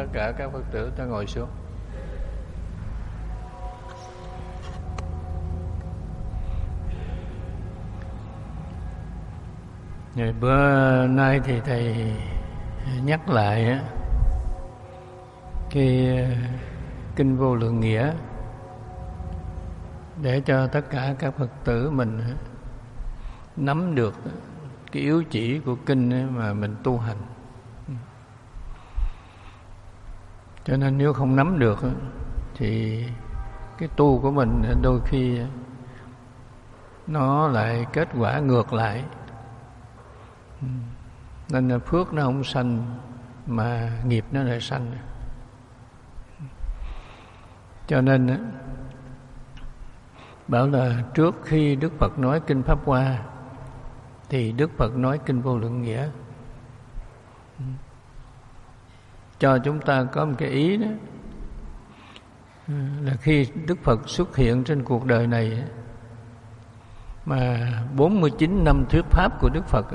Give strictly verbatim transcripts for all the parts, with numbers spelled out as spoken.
tất cả các Phật tử ta ngồi xuống. Ngày bữa nay thì thầy nhắc lại cái kinh Vô Lượng Nghĩa để cho tất cả các Phật tử mình nắm được cái yếu chỉ của kinh mà mình tu hành. Cho nên nếu không nắm được thì cái tu của mình đôi khi nó lại kết quả ngược lại. Nên là phước nó không sanh mà nghiệp nó lại sanh. Cho nên bảo là trước khi Đức Phật nói kinh Pháp Hoa thì Đức Phật nói kinh Vô Lượng Nghĩa, cho chúng ta có một cái ý đó là khi Đức Phật xuất hiện trên cuộc đời này mà bốn mươi chín năm thuyết pháp của Đức Phật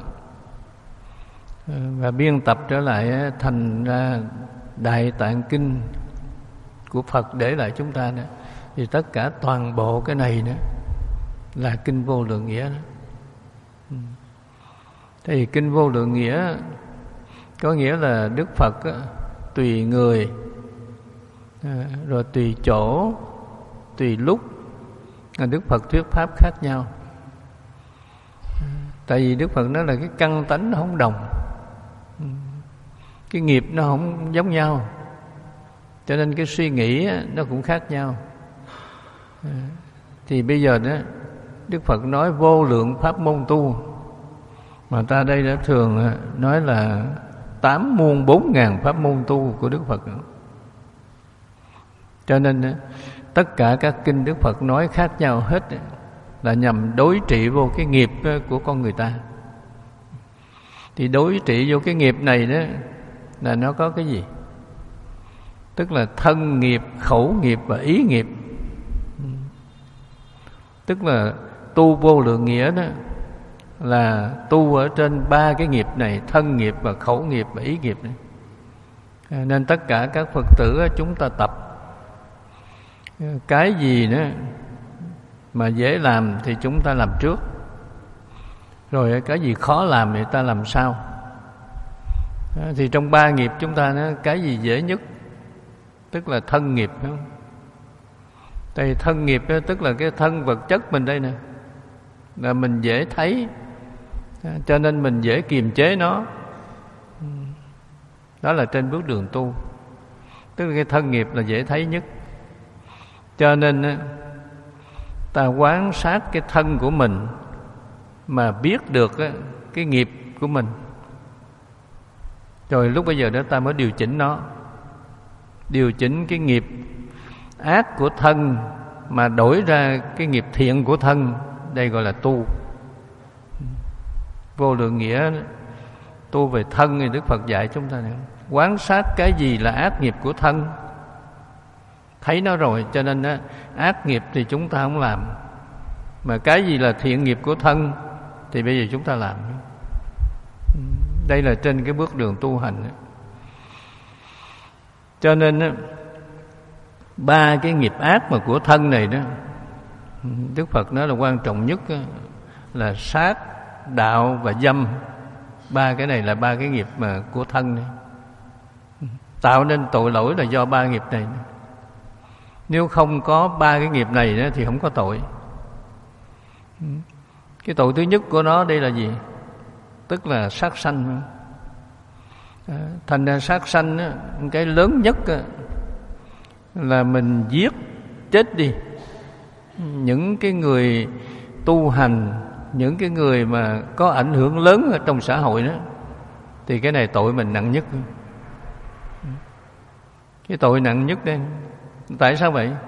và biên tập trở lại thành ra Đại Tạng Kinh của Phật để lại chúng ta nữa, thì tất cả toàn bộ cái này nữa là kinh Vô Lượng Nghĩa đó. Thì kinh Vô Lượng Nghĩa có nghĩa là Đức Phật tùy người, rồi tùy chỗ, tùy lúc Đức Phật thuyết pháp khác nhau. Tại vì Đức Phật nói là cái căn tánh nó không đồng, cái nghiệp nó không giống nhau, cho nên cái suy nghĩ nó cũng khác nhau. Thì bây giờ đó Đức Phật nói vô lượng pháp môn tu, mà ta đây đã thường nói là tám muôn bốn ngàn pháp môn tu của Đức Phật. Cho nên tất cả các kinh Đức Phật nói khác nhau hết là nhằm đối trị vô cái nghiệp của con người ta. Thì đối trị vô cái nghiệp này đó là nó có cái gì? Tức là thân nghiệp, khẩu nghiệp và ý nghiệp. Tức là tu Vô Lượng Nghĩa đó là tu ở trên ba cái nghiệp này, thân nghiệp và khẩu nghiệp và ý nghiệp này. Nên tất cả các Phật tử chúng ta tập cái gì nữa mà dễ làm thì chúng ta làm trước, rồi cái gì khó làm thì ta làm sau. Thì trong ba nghiệp chúng ta nó cái gì dễ nhất? Tức là thân nghiệp, đúng không? Tại thân nghiệp đó, tức là cái thân vật chất mình đây nè, là mình dễ thấy, cho nên mình dễ kiềm chế nó. Đó là trên bước đường tu, tức là cái thân nghiệp là dễ thấy nhất. Cho nên ta quán sát cái thân của mình mà biết được cái nghiệp của mình, rồi lúc bây giờ đó ta mới điều chỉnh nó. Điều chỉnh cái nghiệp ác của thân mà đổi ra cái nghiệp thiện của thân, đây gọi là tu. Vô Lượng Nghĩa tu về thân thì Đức Phật dạy chúng ta này, quán sát cái gì là ác nghiệp của thân, thấy nó rồi, cho nên đó, ác nghiệp thì chúng ta không làm, mà cái gì là thiện nghiệp của thân thì bây giờ chúng ta làm. Đây là trên cái bước đường tu hành. Cho nên ba cái nghiệp ác mà của thân này đó, Đức Phật nói là quan trọng nhất là sát, đạo và dâm. Ba cái này là ba cái nghiệp mà của thân này. Tạo nên tội lỗi là do ba nghiệp này. Nếu không có ba cái nghiệp này đó, thì không có tội. Cái tội thứ nhất của nó đây là gì? Tức là sát sanh. Thành ra sát sanh đó, cái lớn nhất đó, là mình giết chết đi những cái người tu hành, những cái người mà có ảnh hưởng lớn ở trong xã hội đó, thì cái này tội mình nặng nhất. Cái tội nặng nhất đây. Tại sao vậy?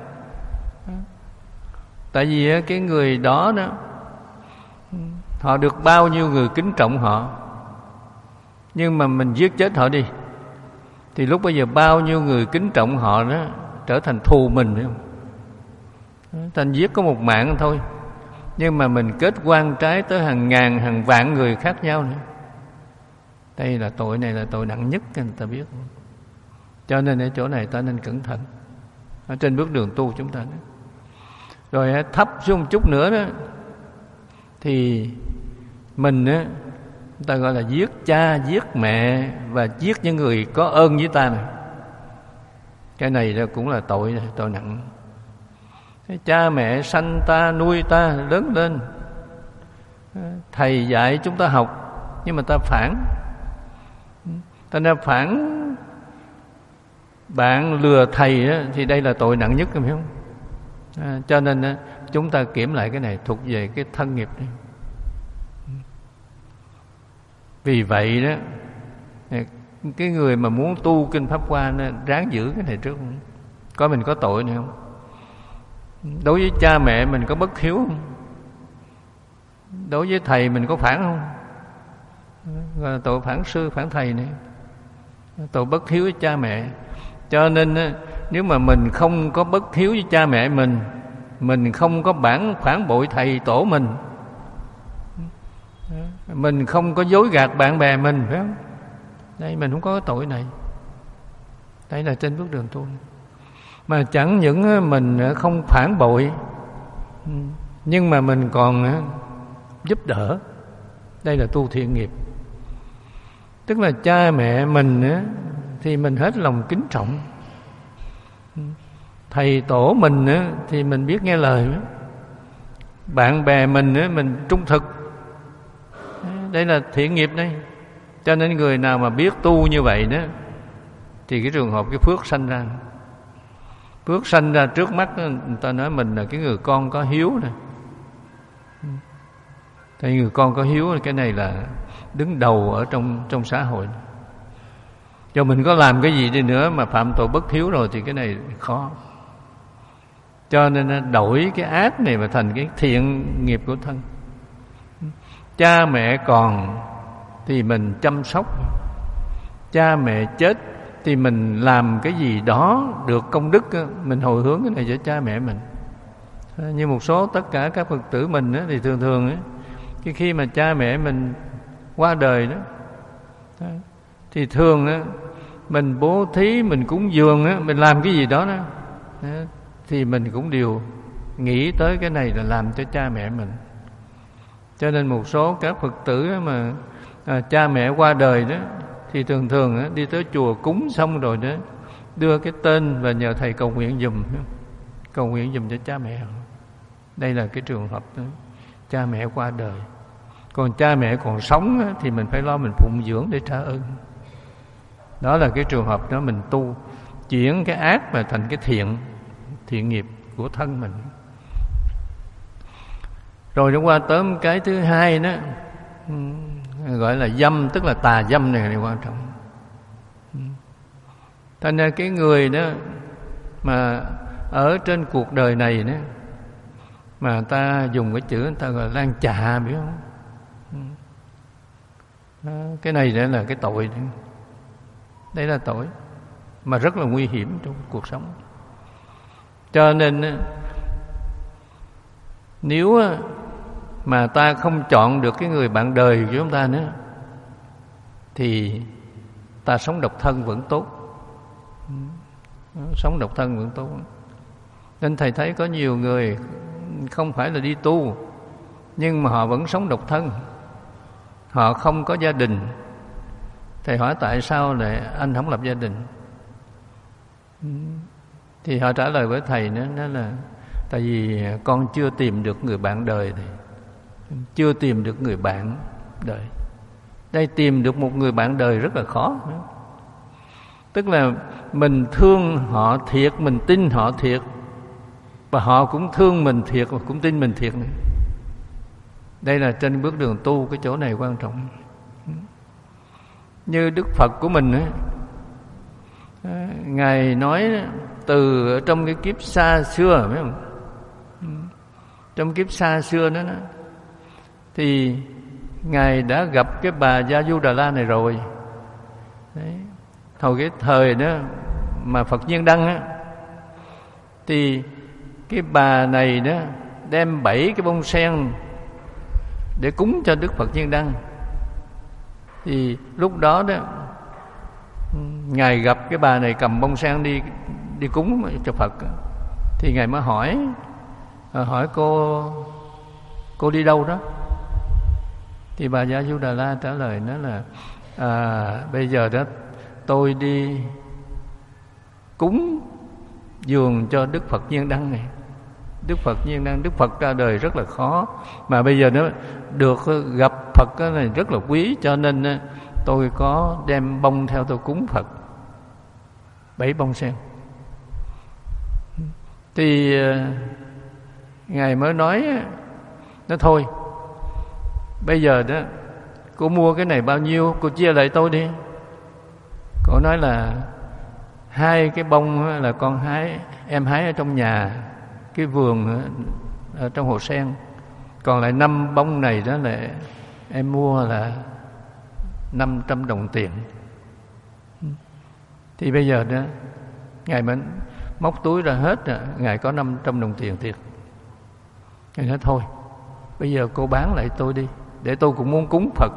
Tại vì cái người đó đó, họ được bao nhiêu người kính trọng họ, nhưng mà mình giết chết họ đi, thì lúc bây giờ bao nhiêu người kính trọng họ đó trở thành thù mình, phải không? Thành giết có một mạng thôi, nhưng mà mình kết oan trái tới hàng ngàn, hàng vạn người khác nhau nữa. Đây là tội này là tội nặng nhất, người ta biết. Cho nên ở chỗ này ta nên cẩn thận ở trên bước đường tu chúng ta đó. Rồi thấp xuống một chút nữa đó thì mình á, ta gọi là giết cha, giết mẹ và giết những người có ơn với ta này. Cái này là cũng là tội, tội nặng. Cha mẹ sanh ta, nuôi ta lớn lên, thầy dạy chúng ta học, nhưng mà ta phản, ta đã phản bạn, lừa thầy á, thì đây là tội nặng nhất, phải không? À, cho nên á, chúng ta kiểm lại cái này thuộc về cái thân nghiệp này. Vì vậy đó, cái người mà muốn tu kinh Pháp Hoa nó ráng giữ cái này trước, coi mình có tội này không. Đối với cha mẹ mình có bất hiếu không? Đối với thầy mình có phản không? Gọi là tội phản sư, phản thầy này, tội bất hiếu với cha mẹ. Cho nên nếu mà mình không có bất hiếu với cha mẹ mình, mình không có bản phản bội thầy tổ mình, mình không có dối gạt bạn bè mình, phải không? Đây mình không có cái tội này. Đây là trên bước đường tu. Mà chẳng những mình không phản bội, nhưng mà mình còn giúp đỡ. Đây là tu thiện nghiệp. Tức là cha mẹ mình thì mình hết lòng kính trọng, thầy tổ mình thì mình biết nghe lời, bạn bè mình mình trung thực. Đây là thiện nghiệp đây. Cho nên người nào mà biết tu như vậy đó thì cái trường hợp cái phước sanh ra. Phước sanh ra trước mắt đó, người ta nói mình là cái người con có hiếu này. Thì người con có hiếu, cái này là đứng đầu ở trong trong xã hội. Cho mình có làm cái gì đi nữa mà phạm tội bất hiếu rồi thì cái này khó. Cho nên đổi cái ác này mà thành cái thiện nghiệp của thân. Cha mẹ còn thì mình chăm sóc, cha mẹ chết thì mình làm cái gì đó được công đức, mình hồi hướng cái này cho cha mẹ mình. Như một số tất cả các Phật tử mình thì thường thường cái khi mà cha mẹ mình qua đời đó thì thường mình bố thí, mình cúng dường, mình làm cái gì đó đó thì mình cũng đều nghĩ tới cái này là làm cho cha mẹ mình. Cho nên một số các Phật tử mà à, cha mẹ qua đời đó thì thường thường á, đi tới chùa cúng xong rồi đó đưa cái tên và nhờ thầy cầu nguyện giùm, cầu nguyện giùm cho cha mẹ. Đây là cái trường hợp đó, cha mẹ qua đời. Còn cha mẹ còn sống á, thì mình phải lo mình phụng dưỡng để trả ơn. Đó là cái trường hợp đó mình tu, chuyển cái ác mà thành cái thiện, thiện nghiệp của thân mình. Rồi nó qua tới cái thứ hai đó, gọi là dâm, tức là tà dâm này, này quan trọng. Thành ra cái người đó mà ở trên cuộc đời này đó, mà ta dùng cái chữ người ta gọi là lan chạ, biết không? Đó, cái này đó là cái tội đó. Đây là tội mà rất là nguy hiểm trong cuộc sống. Cho nên nếu mà ta không chọn được cái người bạn đời của chúng ta nữa thì ta sống độc thân vẫn tốt. Sống độc thân vẫn tốt. Nên thầy thấy có nhiều người không phải là đi tu, nhưng mà họ vẫn sống độc thân, họ không có gia đình. Thầy hỏi tại sao lại anh không lập gia đình? Thì họ trả lời với thầy nữa, đó là tại vì con chưa tìm được người bạn đời thầy. Chưa tìm được người bạn đời. Đây, tìm được một người bạn đời rất là khó. Tức là mình thương họ thiệt, mình tin họ thiệt, và họ cũng thương mình thiệt và cũng tin mình thiệt này. Đây là trên bước đường tu, cái chỗ này quan trọng. Như Đức Phật của mình ấy, Ngài nói từ trong cái kiếp xa xưa, phải không? Trong kiếp xa xưa đó, đó thì Ngài đã gặp cái bà Gia Du Đà La này rồi. Đấy. Hồi cái thời đó mà Phật Nhiên Đăng á, thì cái bà này đó đem bảy cái bông sen để cúng cho Đức Phật Nhiên Đăng. Thì lúc đó đó Ngài gặp cái bà này cầm bông sen đi đi cúng cho Phật, thì Ngài mới hỏi hỏi cô cô đi đâu đó. Thì bà Gia Du Đà La trả lời nó là à, bây giờ đó tôi đi cúng dường cho Đức Phật Nhiên Đăng này. Đức Phật Nhiên Đăng, Đức Phật ra đời rất là khó, mà bây giờ nó được gặp Phật cái này rất là quý, cho nên tôi có đem bông theo tôi cúng Phật, bảy bông sen. Thì Ngài mới nói nó thôi, bây giờ đó cô mua cái này bao nhiêu, cô chia lại tôi đi. Cô nói là hai cái bông là con hái, em hái ở trong nhà cái vườn ở trong hồ sen, còn lại năm bông này đó là em mua là năm trăm đồng tiền. Thì bây giờ đó Ngài mới móc túi ra hết rồi, Ngài có năm trăm đồng tiền thiệt. Ngài nói thôi, bây giờ cô bán lại tôi đi, để tôi cũng muốn cúng Phật.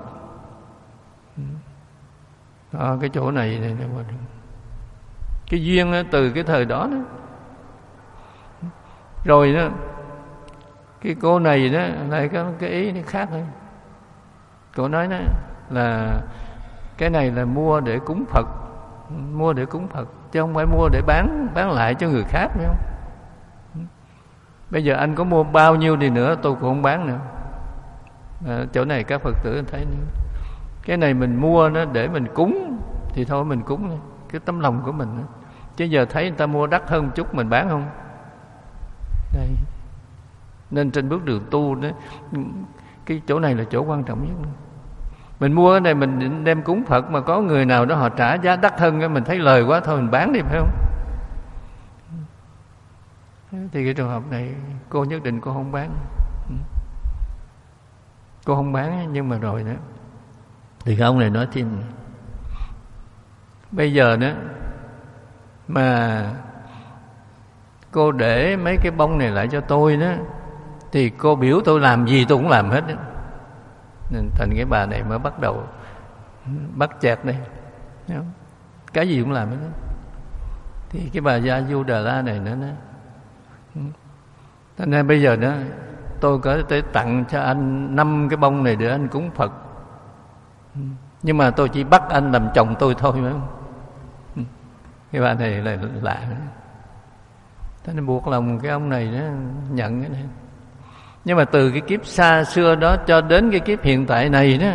Đó, cái chỗ này, này, này cái duyên đó, từ cái thời đó đó. Rồi đó cái cô này đó lại có cái ý nó khác hơn. Cô nói đó là cái này là mua để cúng Phật, mua để cúng Phật chứ không phải mua để bán bán lại cho người khác, phải không? Bây giờ anh có mua bao nhiêu đi nữa tôi cũng không bán nữa. À, chỗ này các Phật tử thấy nữa. Cái này mình mua nó để mình cúng thì thôi mình cúng, cái tấm lòng của mình đó. Chứ giờ thấy người ta mua đắt hơn một chút mình bán không? Đây. Nên trên bước đường tu đó, cái chỗ này là chỗ quan trọng nhất. Mình mua cái này mình đem cúng Phật, mà có người nào đó họ trả giá đắt hơn, mình thấy lời quá thôi mình bán đi, phải không? Thì cái trường hợp này cô nhất định cô không bán. Cô không bán, nhưng mà rồi đó thì cái ông này nói thêm, bây giờ đó mà cô để mấy cái bông này lại cho tôi đó, thì cô biểu tôi làm gì tôi cũng làm hết đó. Nên thành cái bà này mới bắt đầu bắt chẹt đây, cái gì cũng làm hết đó. Thì cái bà Gia Du Đà La này nữa đó, thế nên bây giờ đó tôi có thể tặng cho anh năm cái bông này để anh cúng Phật, nhưng mà tôi chỉ bắt anh làm chồng tôi thôi, phải không? Cái bà này là lạ. Thế nên buộc lòng cái ông này đó nhận cái này. Nhưng mà từ cái kiếp xa xưa đó cho đến cái kiếp hiện tại này đó,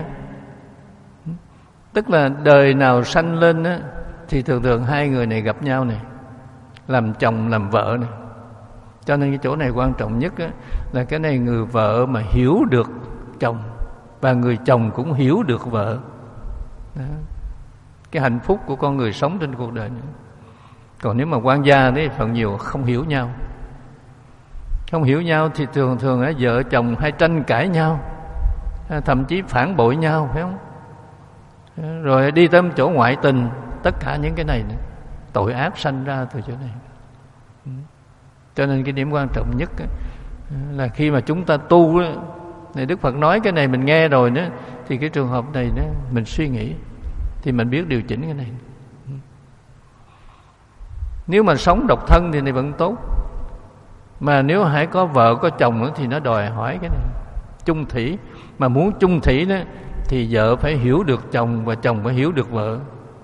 tức là đời nào sanh lên đó, thì thường thường hai người này gặp nhau này, làm chồng làm vợ này. Cho nên cái chỗ này quan trọng nhất á, là cái này người vợ mà hiểu được chồng, và người chồng cũng hiểu được vợ đó. Cái hạnh phúc của con người sống trên cuộc đời này. Còn nếu mà quan gia đấy phần nhiều không hiểu nhau, không hiểu nhau thì thường thường á, vợ chồng hay tranh cãi nhau, thậm chí phản bội nhau, phải không? Rồi đi tới chỗ ngoại tình, tất cả những cái này nữa, tội ác sanh ra từ chỗ này. Cho nên cái điểm quan trọng nhất là khi mà chúng ta tu đó, này Đức Phật nói cái này mình nghe rồi đó, thì cái trường hợp này đó, mình suy nghĩ thì mình biết điều chỉnh cái này. Nếu mà sống độc thân thì này vẫn tốt, mà nếu hãy có vợ có chồng nữa thì nó đòi hỏi cái này chung thủy. Mà muốn chung thủy đó thì vợ phải hiểu được chồng và chồng phải hiểu được vợ,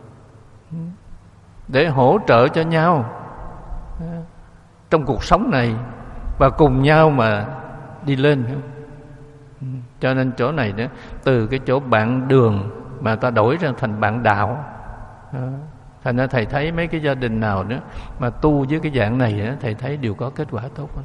để hỗ trợ cho nhau trong cuộc sống này và cùng nhau mà đi lên. Cho nên chỗ này đó, từ cái chỗ bạn đường mà ta đổi ra thành bạn đạo. Thành ra thầy thấy mấy cái gia đình nào đó mà tu với cái dạng này đó, thầy thấy đều có kết quả tốt hơn.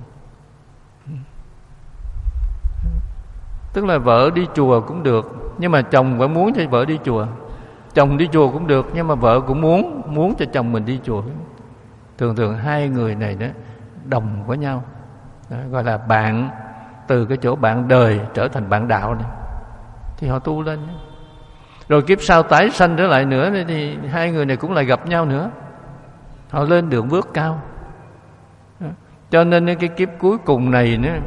Tức là vợ đi chùa cũng được, nhưng mà chồng vẫn muốn cho vợ đi chùa. Chồng đi chùa cũng được, nhưng mà vợ cũng muốn muốn cho chồng mình đi chùa. Thường thường hai người này đó đồng với nhau đó, gọi là bạn, từ cái chỗ bạn đời trở thành bạn đạo này, thì họ tu lên. Rồi kiếp sau tái sanh trở lại nữa thì hai người này cũng lại gặp nhau nữa, họ lên đường bước cao. Cho nên cái kiếp cuối cùng này nữa,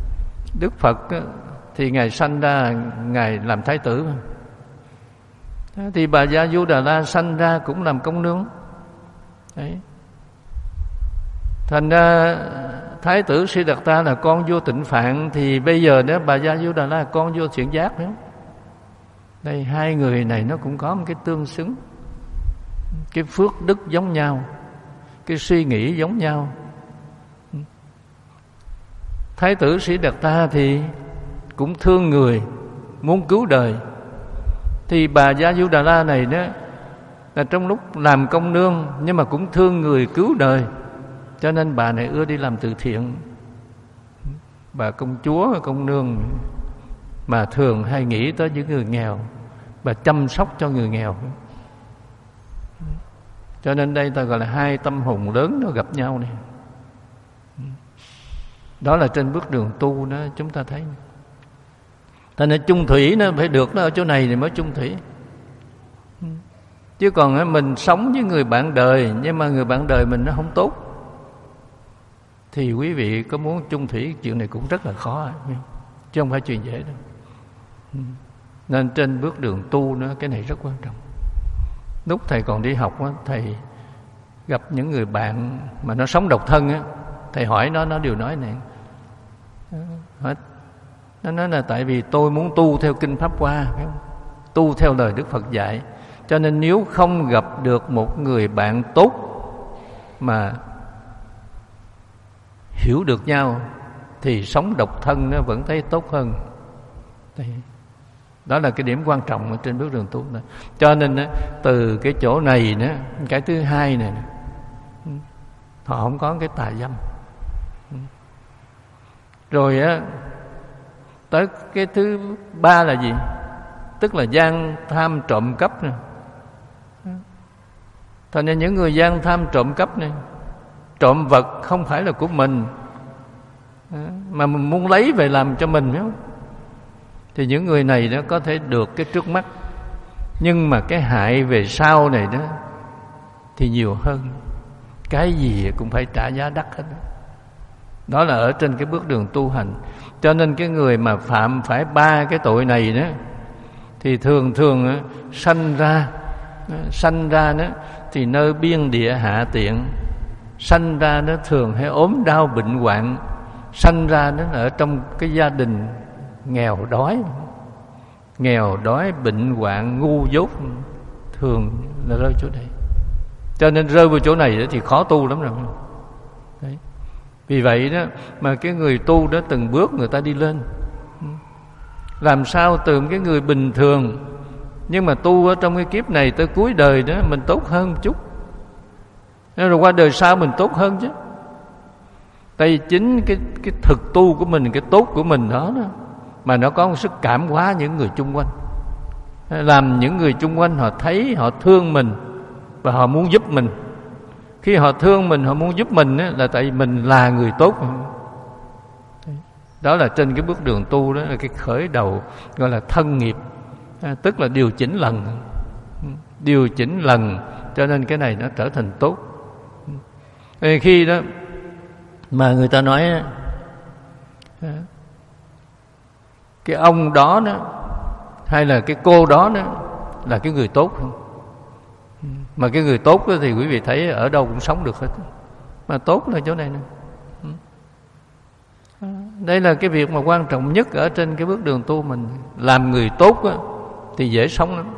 Đức Phật thì Ngài sanh ra, Ngài làm thái tử. Thì bà Gia Du Đà La sanh ra cũng làm công nương. Đấy. Thành ra Thái tử Siddhartha là con vua Tịnh Phạn, thì bây giờ nếu bà Gia Du Đà La là con vua Thiện Giác nữa. Đây hai người này nó cũng có một cái tương xứng, cái phước đức giống nhau, cái suy nghĩ giống nhau. Thái tử Siddhartha thì cũng thương người, muốn cứu đời. Thì bà Gia Du Đà La này đó là trong lúc làm công nương nhưng mà cũng thương người, cứu đời, cho nên bà này ưa đi làm từ thiện. Bà công chúa, công nương mà thường hay nghĩ tới những người nghèo, bà chăm sóc cho người nghèo. Cho nên đây ta gọi là hai tâm hồn lớn nó gặp nhau này. Đó là trên bước đường tu đó chúng ta thấy. Thành ra chung thủy nó phải được nó ở chỗ này thì mới chung thủy. Chứ còn mình sống với người bạn đời nhưng mà người bạn đời mình nó không tốt, thì quý vị có muốn chung thủy chuyện này cũng rất là khó, chứ không phải chuyện dễ đâu. Nên trên bước đường tu nữa, cái này rất quan trọng. Lúc thầy còn đi học á, thầy gặp những người bạn mà nó sống độc thân á, thầy hỏi nó, nó đều nói này. Nó nói là tại vì tôi muốn tu theo Kinh Pháp Hoa, tu theo lời Đức Phật dạy, cho nên nếu không gặp được một người bạn tốt mà hiểu được nhau thì sống độc thân nó vẫn thấy tốt hơn. Đó là cái điểm quan trọng ở trên bước đường tu này. Cho nên từ cái chỗ này nữa, cái thứ hai này, họ không có cái tà dâm. Rồi á, tới cái thứ ba là gì? Tức là gian tham trộm cắp này. Thành ra những người gian tham trộm cắp này, trộm vật không phải là của mình, mà mình muốn lấy về làm cho mình, phải không? Thì những người này nó có thể được cái trước mắt, nhưng mà cái hại về sau này đó thì nhiều hơn. Cái gì cũng phải trả giá đắt hết. Đó là ở trên cái bước đường tu hành. Cho nên cái người mà phạm phải ba cái tội này đó thì thường thường sanh ra sanh ra đó thì nơi biên địa hạ tiện, sanh ra nó thường hay ốm đau bệnh hoạn, sanh ra nó ở trong cái gia đình nghèo đói, nghèo đói bệnh hoạn ngu dốt, thường là rơi chỗ này. Cho nên rơi vào chỗ này thì khó tu lắm rồi. Đấy. Vì vậy đó mà cái người tu đó từng bước người ta đi lên, làm sao từ cái người bình thường nhưng mà tu ở trong cái kiếp này tới cuối đời đó mình tốt hơn một chút, rồi qua đời sau mình tốt hơn chứ. Tại vì chính cái cái thực tu của mình, cái tốt của mình đó, đó mà nó có một sức cảm hóa những người chung quanh, làm những người chung quanh họ thấy, họ thương mình và họ muốn giúp mình. Khi họ thương mình, họ muốn giúp mình á, là tại vì mình là người tốt. Đó là trên cái bước đường tu đó là cái khởi đầu gọi là thân nghiệp, tức là điều chỉnh lần, điều chỉnh lần, cho nên cái này nó trở thành tốt. Khi đó mà người ta nói cái ông đó đó hay là cái cô đó đó là cái người tốt không? Mà cái người tốt đó thì quý vị thấy ở đâu cũng sống được hết. Mà tốt là chỗ này nè. Đây là cái việc mà quan trọng nhất ở trên cái bước đường tu mình. Làm người tốt đó, thì dễ sống lắm.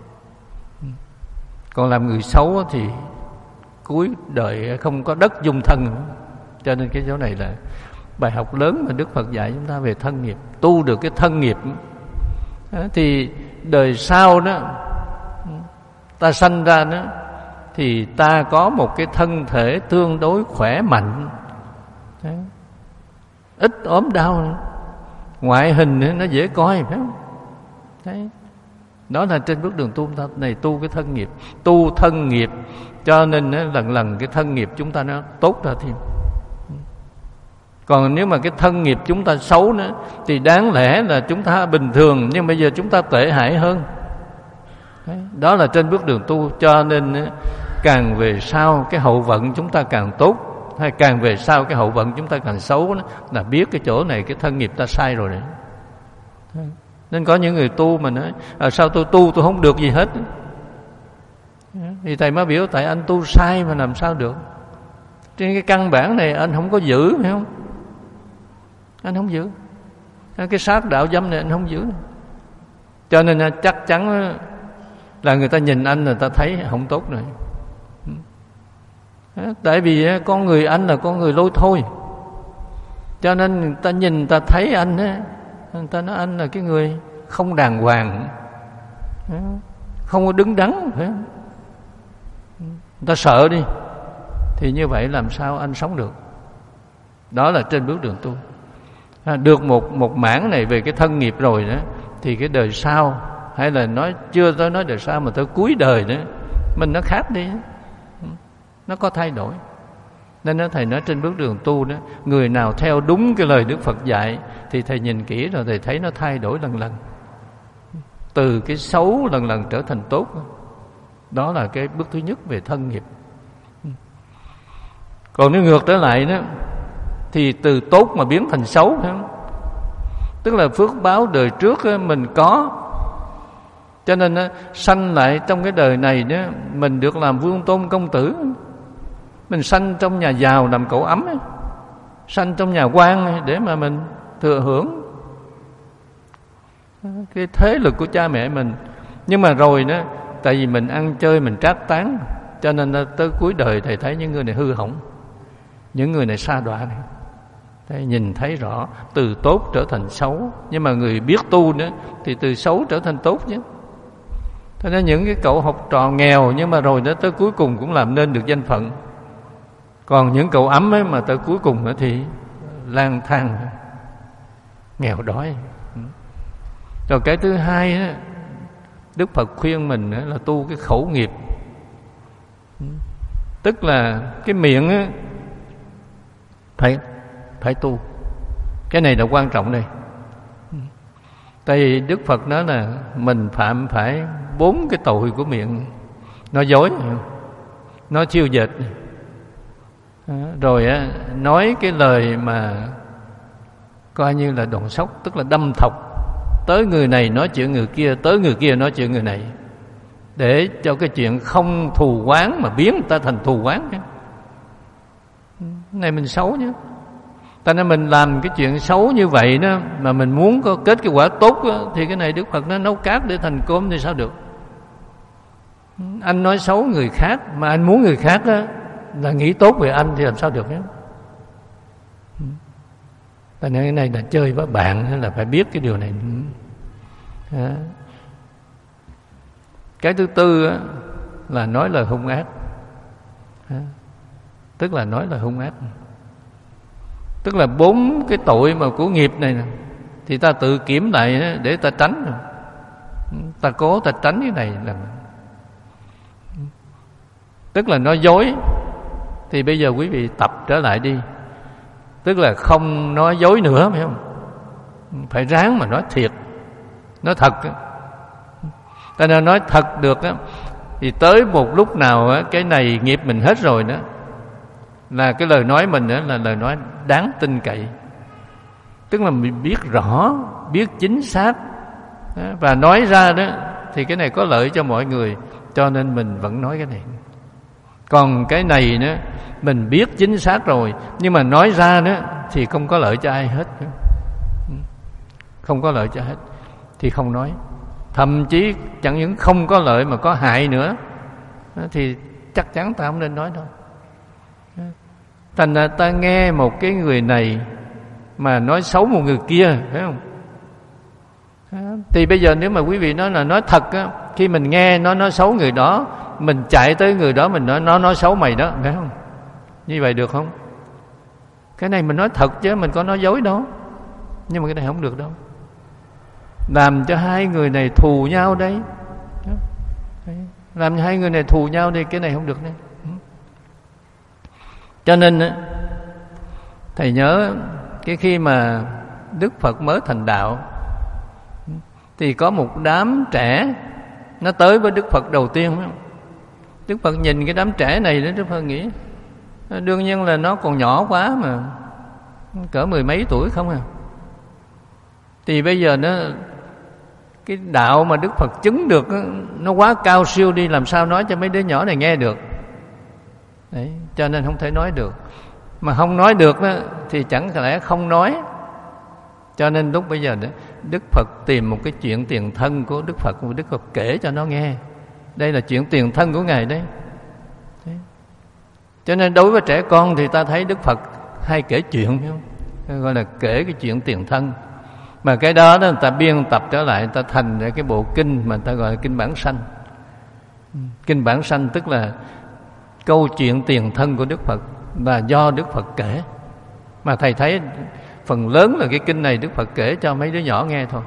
Còn làm người xấu đó, thì cuối đời không có đất dung thân nữa. Cho nên cái chỗ này là bài học lớn mà Đức Phật dạy chúng ta về thân nghiệp. Tu được cái thân nghiệp đó, thì đời sau đó ta sanh ra đó thì ta có một cái thân thể tương đối khỏe mạnh, đấy, ít ốm đau, ngoại hình nó dễ coi, phải không? Đấy. Đó là trên bước đường tu ta này, tu cái thân nghiệp, tu thân nghiệp, cho nên lần lần cái thân nghiệp chúng ta nó tốt ra thêm. Còn nếu mà cái thân nghiệp chúng ta xấu nữa thì đáng lẽ là chúng ta bình thường, nhưng bây giờ chúng ta tệ hại hơn. Đấy. Đó là trên bước đường tu, cho nên càng về sau cái hậu vận chúng ta càng tốt, hay càng về sau cái hậu vận chúng ta càng xấu đó, là biết cái chỗ này cái thân nghiệp ta sai rồi đấy. Nên có những người tu mà nói à, sao tôi tu tôi không được gì hết. Thì thầy mới biểu tại anh tu sai mà làm sao được. Trên cái căn bản này anh không có giữ, phải không? Anh không giữ. Cái sát đạo dâm này anh không giữ. Cho nên chắc chắn là người ta nhìn anh, người ta thấy không tốt rồi. Tại vì con người anh là con người lôi thôi, cho nên người ta nhìn, người ta thấy anh á, người ta nói anh là cái người không đàng hoàng, không có đứng đắn, phải không? Người ta sợ đi. Thì như vậy làm sao anh sống được? Đó là trên bước đường tu. Được một một mảng này về cái thân nghiệp rồi đó, thì cái đời sau, hay là nói chưa tới nói đời sau mà tới cuối đời nữa, mình nó khác đi, nó có thay đổi. Nên đó, thầy nói trên bước đường tu đó, người nào theo đúng cái lời Đức Phật dạy thì thầy nhìn kỹ rồi thầy thấy nó thay đổi lần lần, từ cái xấu lần lần trở thành tốt. Đó là cái bước thứ nhất về thân nghiệp. Còn nếu ngược trở lại đó, thì từ tốt mà biến thành xấu, phải không? Tức là phước báo đời trước mình có, cho nên sanh lại trong cái đời này đó, mình được làm vương tôn công tử. Mình sanh trong nhà giàu làm cậu ấm, sanh trong nhà quan để mà mình thừa hưởng cái thế lực của cha mẹ mình. Nhưng mà rồi đó, tại vì mình ăn chơi, mình trác tán, cho nên tới cuối đời thầy thấy những người này hư hỏng, những người này sa đọa này. Thầy nhìn thấy rõ từ tốt trở thành xấu. Nhưng mà người biết tu nữa thì từ xấu trở thành tốt chứ. Thế nên những cái cậu học trò nghèo nhưng mà rồi đó tới cuối cùng cũng làm nên được danh phận. Còn những cậu ấm ấy mà tới cuối cùng thì lang thang, nghèo đói. Rồi cái thứ hai đó, Đức Phật khuyên mình là tu cái khẩu nghiệp. Tức là cái miệng á, phải phải tu. Cái này là quan trọng đây. Tại vì Đức Phật nói là mình phạm phải bốn cái tội của miệng. Nó dối, nó chiêu dệt, rồi á, nói cái lời mà coi như là đòn sóc, tức là đâm thọc. Tới người này nói chuyện người kia, tới người kia nói chuyện người này, để cho cái chuyện không thù oán mà biến người ta thành thù oán. Cái này mình xấu chứ. Ta nên mình làm cái chuyện xấu như vậy đó, mà mình muốn có kết cái quả tốt đó, thì cái này Đức Phật nó nấu cát để thành cơm thì sao được? Anh nói xấu người khác mà anh muốn người khác đó, là nghĩ tốt về anh thì làm sao được nhé? Ta nói cái này là chơi với bạn, là phải biết cái điều này. À. Cái thứ tư á, là nói lời hung ác. À. Tức là nói lời hung ác. Tức là bốn cái tội mà của nghiệp này nè, thì ta tự kiểm lại để ta tránh. Ta cố ta tránh cái này là, tức là nói dối. Thì bây giờ quý vị tập trở lại đi, tức là không nói dối nữa, phải không? Phải ráng mà nói thiệt, nói thật. Ta nên nói thật được á, thì tới một lúc nào á, cái này nghiệp mình hết rồi đó, là cái lời nói mình đó là lời nói đáng tin cậy. Tức là mình biết rõ, biết chính xác đó, và nói ra đó thì cái này có lợi cho mọi người, cho nên mình vẫn nói cái này. Còn cái này nữa, mình biết chính xác rồi, nhưng mà nói ra đó thì không có lợi cho ai hết, không có lợi cho hết thì không nói. Thậm chí chẳng những không có lợi mà có hại nữa, thì chắc chắn ta không nên nói đâu. Thành ra ta nghe một cái người này mà nói xấu một người kia, phải không? Thì bây giờ nếu mà quý vị nói là nói thật á, khi mình nghe nó nói xấu người đó, mình chạy tới người đó mình nói nó nói xấu mày đó, phải không? Như vậy được không? Cái này mình nói thật chứ mình có nói dối đâu. Nhưng mà cái này không được đâu. Làm cho hai người này thù nhau đây, làm cho hai người này thù nhau đi, cái này không được đấy. Cho nên thầy nhớ cái khi mà Đức Phật mới thành đạo, thì có một đám trẻ nó tới với Đức Phật đầu tiên. Đức Phật nhìn cái đám trẻ này đó, Đức Phật nghĩ đương nhiên là nó còn nhỏ quá mà, cỡ mười mấy tuổi không à. Thì bây giờ nó cái đạo mà Đức Phật chứng được nó quá cao siêu đi, làm sao nói cho mấy đứa nhỏ này nghe được. Đấy, cho nên không thể nói được. Mà không nói được đó, thì chẳng lẽ không nói. Cho nên lúc bây giờ đó, Đức Phật tìm một cái chuyện tiền thân của Đức Phật, Đức Phật kể cho nó nghe. Đây là chuyện tiền thân của Ngài đấy. Đấy. Cho nên đối với trẻ con thì ta thấy Đức Phật hay kể chuyện, phải không? Gọi là kể cái chuyện tiền thân. Mà cái đó đó người ta biên tập trở lại, người ta thành ra cái bộ kinh mà người ta gọi là kinh Bản Sanh. Kinh Bản Sanh tức là câu chuyện tiền thân của Đức Phật là do Đức Phật kể. Mà thầy thấy phần lớn là cái kinh này Đức Phật kể cho mấy đứa nhỏ nghe thôi.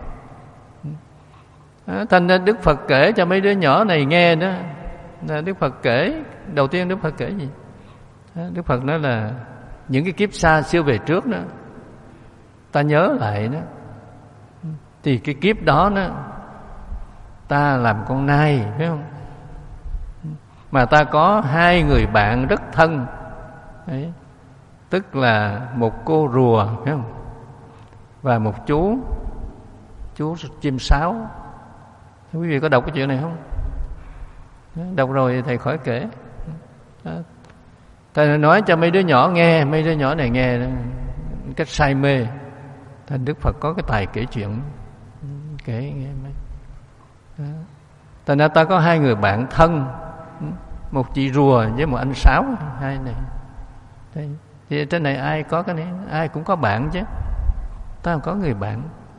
Thành ra Đức Phật kể cho mấy đứa nhỏ này nghe đó. Đức Phật kể, đầu tiên Đức Phật kể gì? Đức Phật nói là những cái kiếp xa xưa về trước đó, ta nhớ lại đó, thì cái kiếp đó đó ta làm con nai, phải không? Mà ta có hai người bạn rất thân. Đấy. Tức là một cô rùa, phải không? Và một chú Chú chim sáo. Quý vị có đọc cái chuyện này không? Đọc rồi thầy khỏi kể. Đó. Thầy nói cho mấy đứa nhỏ nghe, mấy đứa nhỏ này nghe cách say mê. Thành Đức Phật có cái tài kể chuyện, kể nghe mấy. Thành ra ta có hai người bạn thân, một chị rùa với một anh sáo, hai này. Đây. Thì trên này ai có cái này, ai cũng có bạn chứ. Ta không có người bạn.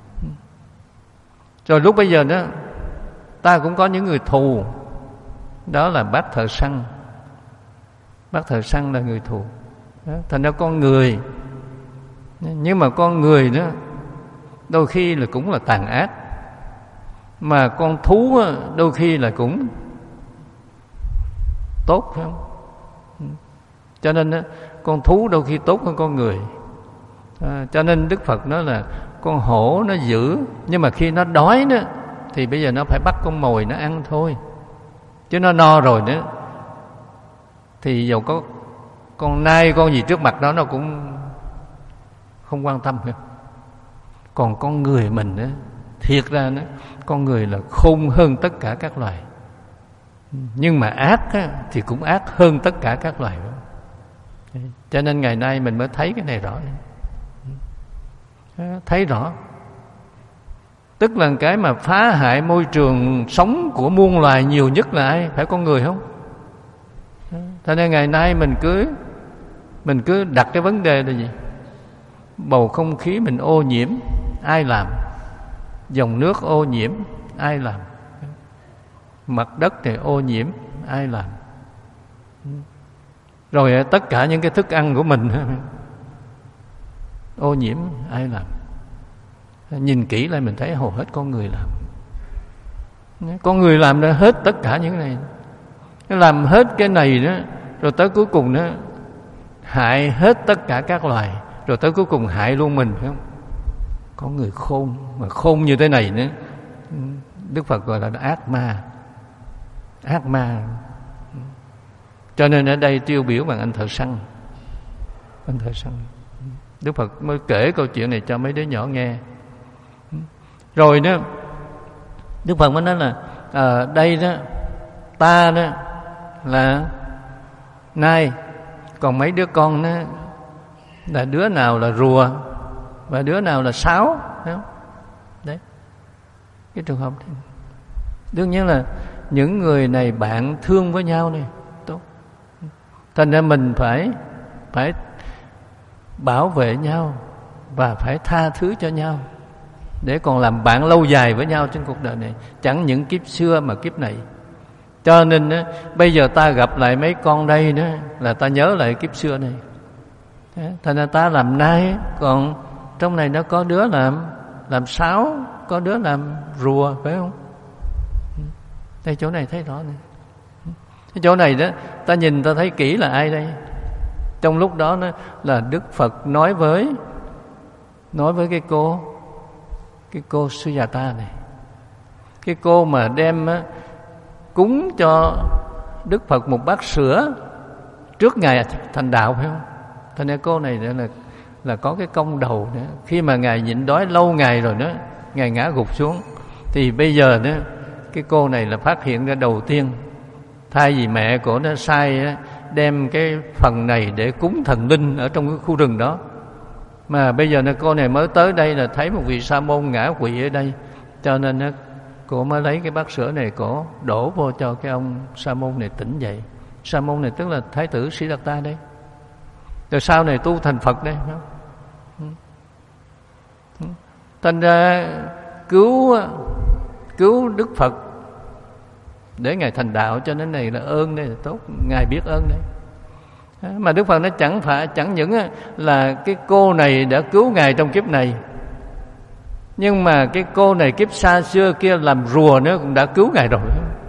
Rồi lúc bây giờ đó, ta cũng có những người thù. Đó là bác thợ săn. Bác thợ săn là người thù. Đó. Thành ra con người, nhưng mà con người đó đôi khi là cũng là tàn ác. Mà con thú đôi khi là cũng tốt, phải không? Cho nên con thú đôi khi tốt hơn con người. À, cho nên Đức Phật nói là con hổ nó dữ, nhưng mà khi nó đói đó thì bây giờ nó phải bắt con mồi nó ăn thôi. Chứ nó no rồi nữa thì dầu có con nai con gì trước mặt đó nó cũng không quan tâm. Còn con người mình đó, thiệt ra đó, con người là khôn hơn tất cả các loài. Nhưng mà ác á, thì cũng ác hơn tất cả các loài. Cho nên ngày nay mình mới thấy cái này rõ. Thấy rõ. Tức là cái mà phá hại môi trường sống của muôn loài nhiều nhất là ai? Phải con người không? Cho nên ngày nay mình cứ Mình cứ đặt cái vấn đề là gì? Bầu không khí mình ô nhiễm, ai làm? Dòng nước ô nhiễm, ai làm? Mặt đất thì ô nhiễm, ai làm? Rồi tất cả những cái thức ăn của mình ô nhiễm, ai làm? Nhìn kỹ lại mình thấy hầu hết con người làm. Con người làm ra hết tất cả những cái này. Làm hết cái này đó, rồi tới cuối cùng đó hại hết tất cả các loài, rồi tới cuối cùng hại luôn mình, phải không? Có người khôn, mà khôn như thế này nữa, Đức Phật gọi là ác ma. Ác ma. Cho nên ở đây tiêu biểu bằng anh thợ săn. Anh thợ săn. Đức Phật mới kể câu chuyện này cho mấy đứa nhỏ nghe. Rồi đó, Đức Phật mới nói là à, đây đó, ta đó là nai, còn mấy đứa con đó là đứa nào là rùa và đứa nào là sáo, thấy không? Đấy, cái trường hợp này. Đương nhiên là những người này bạn thương với nhau này, tốt. Thành ra mình phải phải bảo vệ nhau và phải tha thứ cho nhau để còn làm bạn lâu dài với nhau trên cuộc đời này, chẳng những kiếp xưa mà kiếp này. Cho nên đó, bây giờ ta gặp lại mấy con đây đó là ta nhớ lại kiếp xưa này. Thành ra ta làm nai, còn trong này nó có đứa làm làm sáo, có đứa làm rùa, phải không? Đây chỗ này thấy rõ này. Cái chỗ này đó ta nhìn ta thấy kỹ là ai đây? Trong lúc đó, đó là Đức Phật nói với nói với cái cô cái cô Sujata này, cái cô mà đem cúng cho Đức Phật một bát sữa trước ngày thành đạo, phải không? Thành ra cô này là là có cái công đầu nữa. Khi mà ngài nhịn đói lâu ngày rồi đó, ngài ngã gục xuống Thì bây giờ đó, cái cô này là phát hiện ra đầu tiên. Thay vì mẹ của nó sai đem cái phần này để cúng thần linh ở trong cái khu rừng đó, mà bây giờ cô này mới tới đây là thấy một vị sa môn ngã quỵ ở đây, cho nên cô mới lấy cái bát sữa này cổ đổ vô cho cái ông sa môn này tỉnh dậy. Sa môn này tức là Thái tử Siddhartha đấy, rồi sau này tu thành Phật đấy. Thành ra cứu cứu Đức Phật để Ngài thành đạo, cho nên này là ơn đây là tốt, Ngài biết ơn đấy. Mà Đức Phật nó chẳng phải chẳng những là cái cô này đã cứu Ngài trong kiếp này, nhưng mà cái cô này kiếp xa xưa kia làm rùa nữa cũng đã cứu Ngài rồi.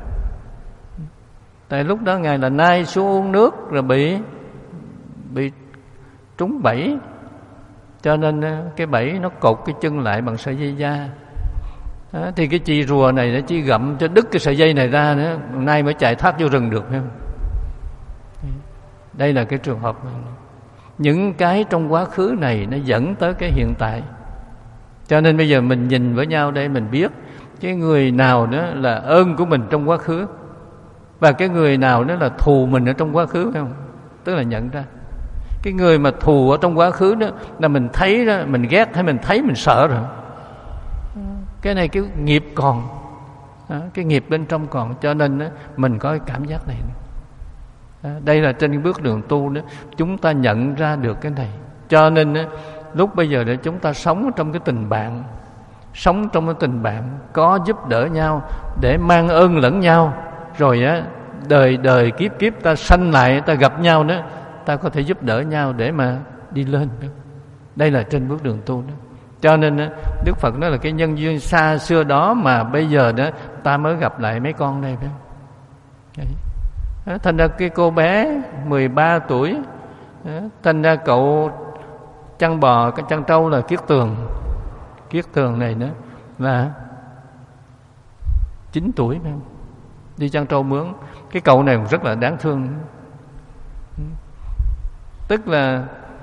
Tại lúc đó Ngài là nai xuống uống nước rồi bị bị trúng bẫy, cho nên cái bẫy nó cột cái chân lại bằng sợi dây da. Đó, thì cái chị rùa này nó chỉ gặm cho đứt cái sợi dây này ra nữa, nay mới chạy thoát vô rừng được, phải không? Đây là cái trường hợp này. Những cái trong quá khứ này nó dẫn tới cái hiện tại. Cho nên bây giờ mình nhìn với nhau đây, mình biết cái người nào đó là ơn của mình trong quá khứ, và cái người nào đó là thù mình ở trong quá khứ, phải không? Tức là nhận ra cái người mà thù ở trong quá khứ đó là mình thấy đó, mình ghét hay mình thấy mình sợ rồi. Cái này cái nghiệp còn, cái nghiệp bên trong còn, cho nên đó, mình có cái cảm giác này. Đây là trên bước đường tu đó, chúng ta nhận ra được cái này. Cho nên đó, lúc bây giờ để chúng ta sống trong cái tình bạn, sống trong cái tình bạn có giúp đỡ nhau để mang ơn lẫn nhau, rồi á đời đời kiếp kiếp ta sanh lại, ta gặp nhau đó, ta có thể giúp đỡ nhau để mà đi lên. Đây là trên bước đường tu đó. Cho nên Đức Phật nói là cái nhân duyên xa xưa đó mà bây giờ đó ta mới gặp lại mấy con đây, phải không? Đấy. Thành ra cái cô bé mười ba tuổi, thành ra cậu chăn bò, cái chăn trâu là Kiết Tường. Kiết Tường này nữa là chín tuổi, phải không? Đi chăn trâu mướn. Cái cậu này rất là đáng thương. Tức là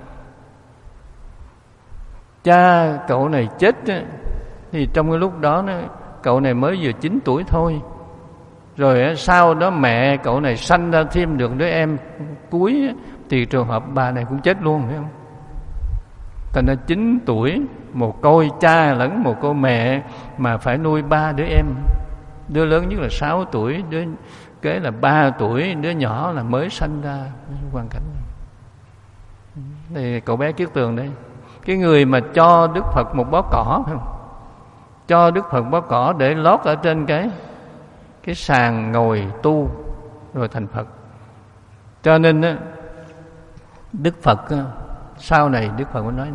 cha cậu này chết thì trong cái lúc đó cậu này mới vừa chín tuổi thôi. Rồi sau đó mẹ cậu này sanh ra thêm được đứa em cuối, thì trường hợp bà này cũng chết luôn, phải không? Thành ra chín tuổi, một côi cha lẫn một cô mẹ mà phải nuôi ba đứa em. Đứa lớn nhất là sáu tuổi, đứa kế là ba tuổi, đứa nhỏ là mới sanh ra. Hoàn cảnh này. Thì cậu bé Kiết Tường đây, cái người mà cho Đức Phật một bó cỏ, phải không? Cho Đức Phật bó cỏ để lót ở trên cái cái sàn ngồi tu rồi thành Phật. Cho nên đó, Đức Phật sau này Đức Phật mới nói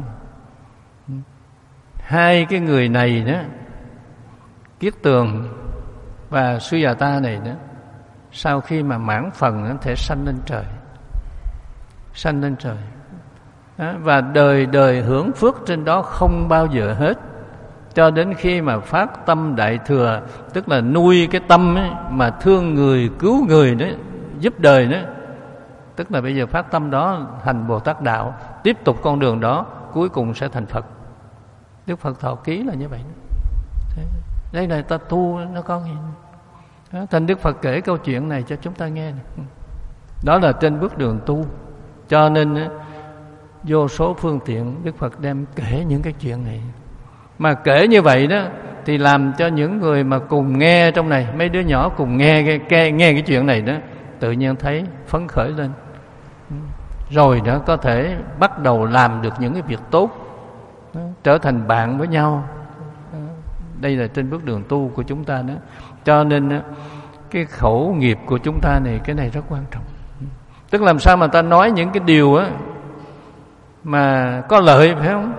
hai cái người này đó, Kiết Tường và Sujata này đó, sau khi mà mãn phần nó thể sanh lên trời, sanh lên trời đó, và đời đời hưởng phước trên đó không bao giờ hết, cho đến khi mà phát tâm Đại Thừa, tức là nuôi cái tâm ấy, mà thương người, cứu người đó, giúp đời đó, tức là bây giờ phát tâm đó thành Bồ Tát Đạo, tiếp tục con đường đó, cuối cùng sẽ thành Phật. Đức Phật Thọ Ký là như vậy. Đây là ta tu nó có gì đó. Thành Đức Phật kể câu chuyện này cho chúng ta nghe này. Đó là trên bước đường tu. Cho nên vô số phương tiện Đức Phật đem kể những cái chuyện này. Mà kể như vậy đó thì làm cho những người mà cùng nghe trong này, mấy đứa nhỏ cùng nghe nghe, nghe cái chuyện này đó, tự nhiên thấy phấn khởi lên, rồi đó có thể bắt đầu làm được những cái việc tốt, đó, trở thành bạn với nhau. Đó. Đây là trên bước đường tu của chúng ta đó. Cho nên cái khẩu nghiệp của chúng ta này, cái này rất quan trọng. Tức làm sao mà ta nói những cái điều á mà có lợi, phải không?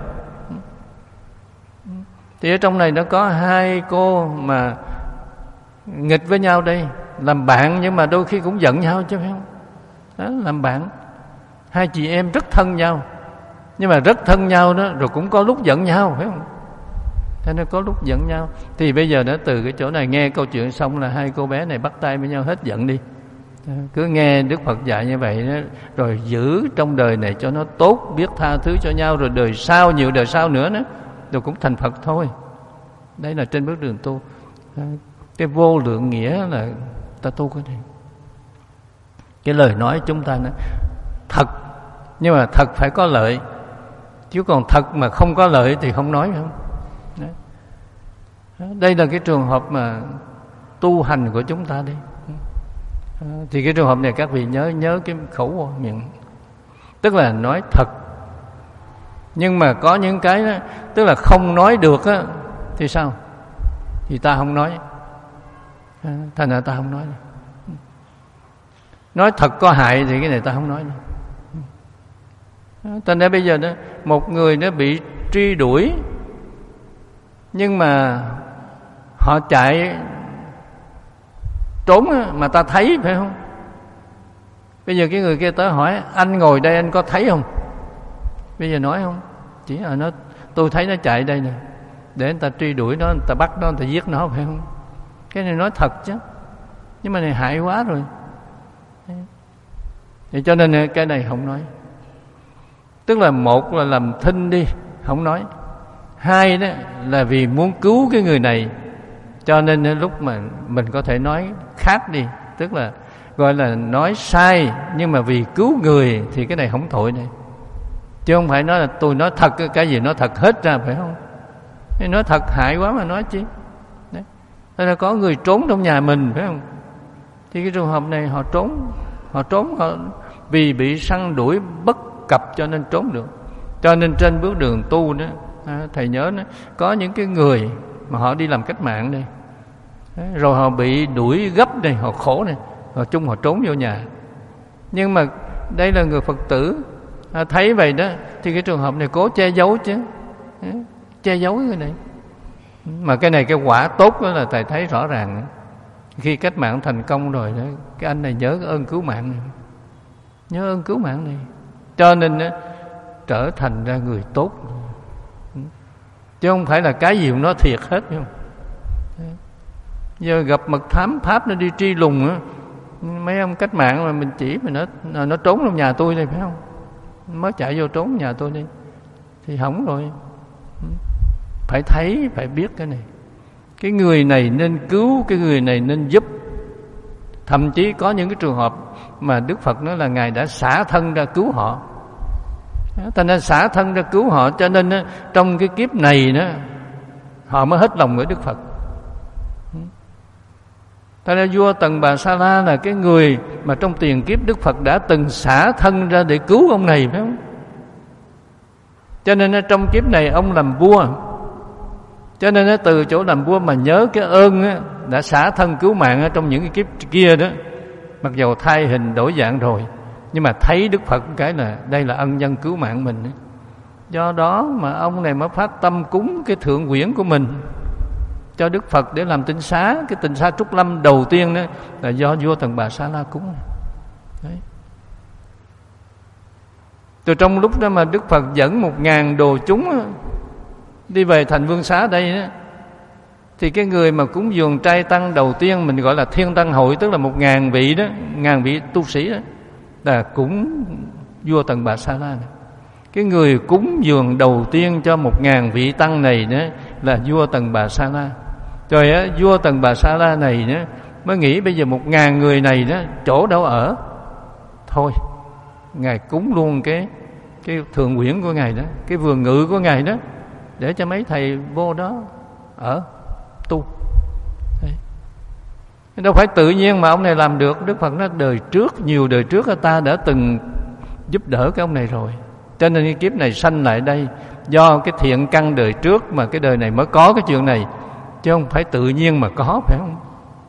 Thì ở trong này nó có hai cô mà nghịch với nhau đây, làm bạn nhưng mà đôi khi cũng giận nhau chứ, phải không? Đó, làm bạn. Hai chị em rất thân nhau, nhưng mà rất thân nhau đó, rồi cũng có lúc giận nhau, phải không? Thế nên có lúc giận nhau. Thì bây giờ đó từ cái chỗ này nghe câu chuyện xong là hai cô bé này bắt tay với nhau hết giận đi. Cứ nghe Đức Phật dạy như vậy đó, rồi giữ trong đời này cho nó tốt, biết tha thứ cho nhau, rồi đời sau, nhiều đời sau nữa đó, rồi cũng thành Phật thôi. Đấy là trên bước đường tu. Cái vô lượng nghĩa là ta tu cái này. Cái lời nói chúng ta nói thật, nhưng mà thật phải có lợi, chứ còn thật mà không có lợi thì không nói, không? Đấy. Đây là cái trường hợp mà tu hành của chúng ta đi. Thì cái trường hợp này các vị nhớ nhớ cái khẩu miệng, tức là nói thật. Nhưng mà có những cái đó, tức là không nói được á, thì sao? Thì ta không nói. Thành ra ta không nói. Nói thật có hại thì cái này ta không nói nữa. Thành ra bây giờ đó, một người nó bị truy đuổi, nhưng mà họ chạy trốn mà ta thấy, phải không? Bây giờ cái người kia tới hỏi anh ngồi đây anh có thấy không? Bây giờ nói không? Chỉ là nó tôi thấy nó chạy đây nè, để người ta truy đuổi nó, người ta bắt nó, người ta giết nó, phải không? Cái này nói thật chứ, nhưng mà này hại quá rồi. Thì cho nên cái này không nói. Tức là một là làm thinh đi, không nói. Hai đó là vì muốn cứu cái người này, cho nên lúc mà mình có thể nói khác đi, tức là gọi là nói sai, nhưng mà vì cứu người thì cái này không tội này. Chứ không phải nói là tôi nói thật, cái gì nói thật hết ra, phải không? Thì nói thật hại quá mà nói chi. Đấy. Thế là có người trốn trong nhà mình, phải không? Thì cái trường hợp này họ trốn, họ trốn họ vì bị săn đuổi bất cập cho nên trốn được. Cho nên trên bước đường tu đó, thầy nhớ đó, có những cái người mà họ đi làm cách mạng đây, rồi họ bị đuổi gấp này, họ khổ này, họ chung họ trốn vô nhà. Nhưng mà đây là người Phật tử, à, thấy vậy đó thì cái trường hợp này cố che giấu chứ, che giấu cái này. Mà cái này cái quả tốt đó là thầy thấy rõ ràng. Khi cách mạng thành công rồi đó, cái anh này nhớ cái ơn cứu mạng này, nhớ ơn cứu mạng này, cho nên đó, trở thành ra người tốt, chứ không phải là cái gì cũng nói thiệt hết, phải không? Giờ gặp mật thám Pháp nó đi truy lùng á, mấy ông cách mạng mà mình chỉ mà nó nó trốn trong nhà tôi đây, phải không? Mới chạy vô trốn nhà tôi đi thì hỏng rồi. Phải thấy, phải biết cái này. Cái người này nên cứu, cái người này nên giúp. Thậm chí có những cái trường hợp mà Đức Phật nói là Ngài đã xả thân ra cứu họ. Thành ra xả thân ra cứu họ, cho nên trong cái kiếp này đó họ mới hết lòng với Đức Phật. Thành ra vua Tần Bà Sa La là cái người mà trong tiền kiếp Đức Phật đã từng xả thân ra để cứu ông này, phải không? Cho nên trong kiếp này ông làm vua, cho nên từ chỗ làm vua mà nhớ cái ơn đã xả thân cứu mạng ở trong những cái kiếp kia đó. Mặc dầu thay hình đổi dạng rồi, nhưng mà thấy Đức Phật cái là đây là ân nhân cứu mạng mình. Do đó mà ông này mới phát tâm cúng cái thượng quyển của mình cho Đức Phật để làm tinh xá. Cái tinh xá Trúc Lâm đầu tiên đó là do vua Tần Bà Sa La cúng. Đấy. Từ trong lúc đó mà Đức Phật dẫn một ngàn đồ chúng đi về thành Vương Xá đây đó, thì cái người mà cúng dường trai tăng đầu tiên mình gọi là Thiên Tăng Hội, tức là một ngàn vị đó, ngàn vị tu sĩ đó, là cúng vua Tần Bà Sa La này. Cái người cúng dường đầu tiên cho một ngàn vị tăng này đó là vua Tần Bà Sa La. Rồi á, vua Tần Bà Sa La này đó mới nghĩ bây giờ một ngàn người này đó chỗ đâu ở, thôi Ngài cúng luôn cái cái thượng quyển của Ngài đó, cái vườn ngự của Ngài đó, để cho mấy thầy vô đó ở tu. Đấy. Đâu phải tự nhiên mà ông này làm được. Đức Phật nói đời trước, nhiều đời trước ta đã từng giúp đỡ cái ông này rồi, cho nên cái kiếp này sanh lại đây do cái thiện căn đời trước mà cái đời này mới có cái chuyện này, chứ không phải tự nhiên mà có, phải không?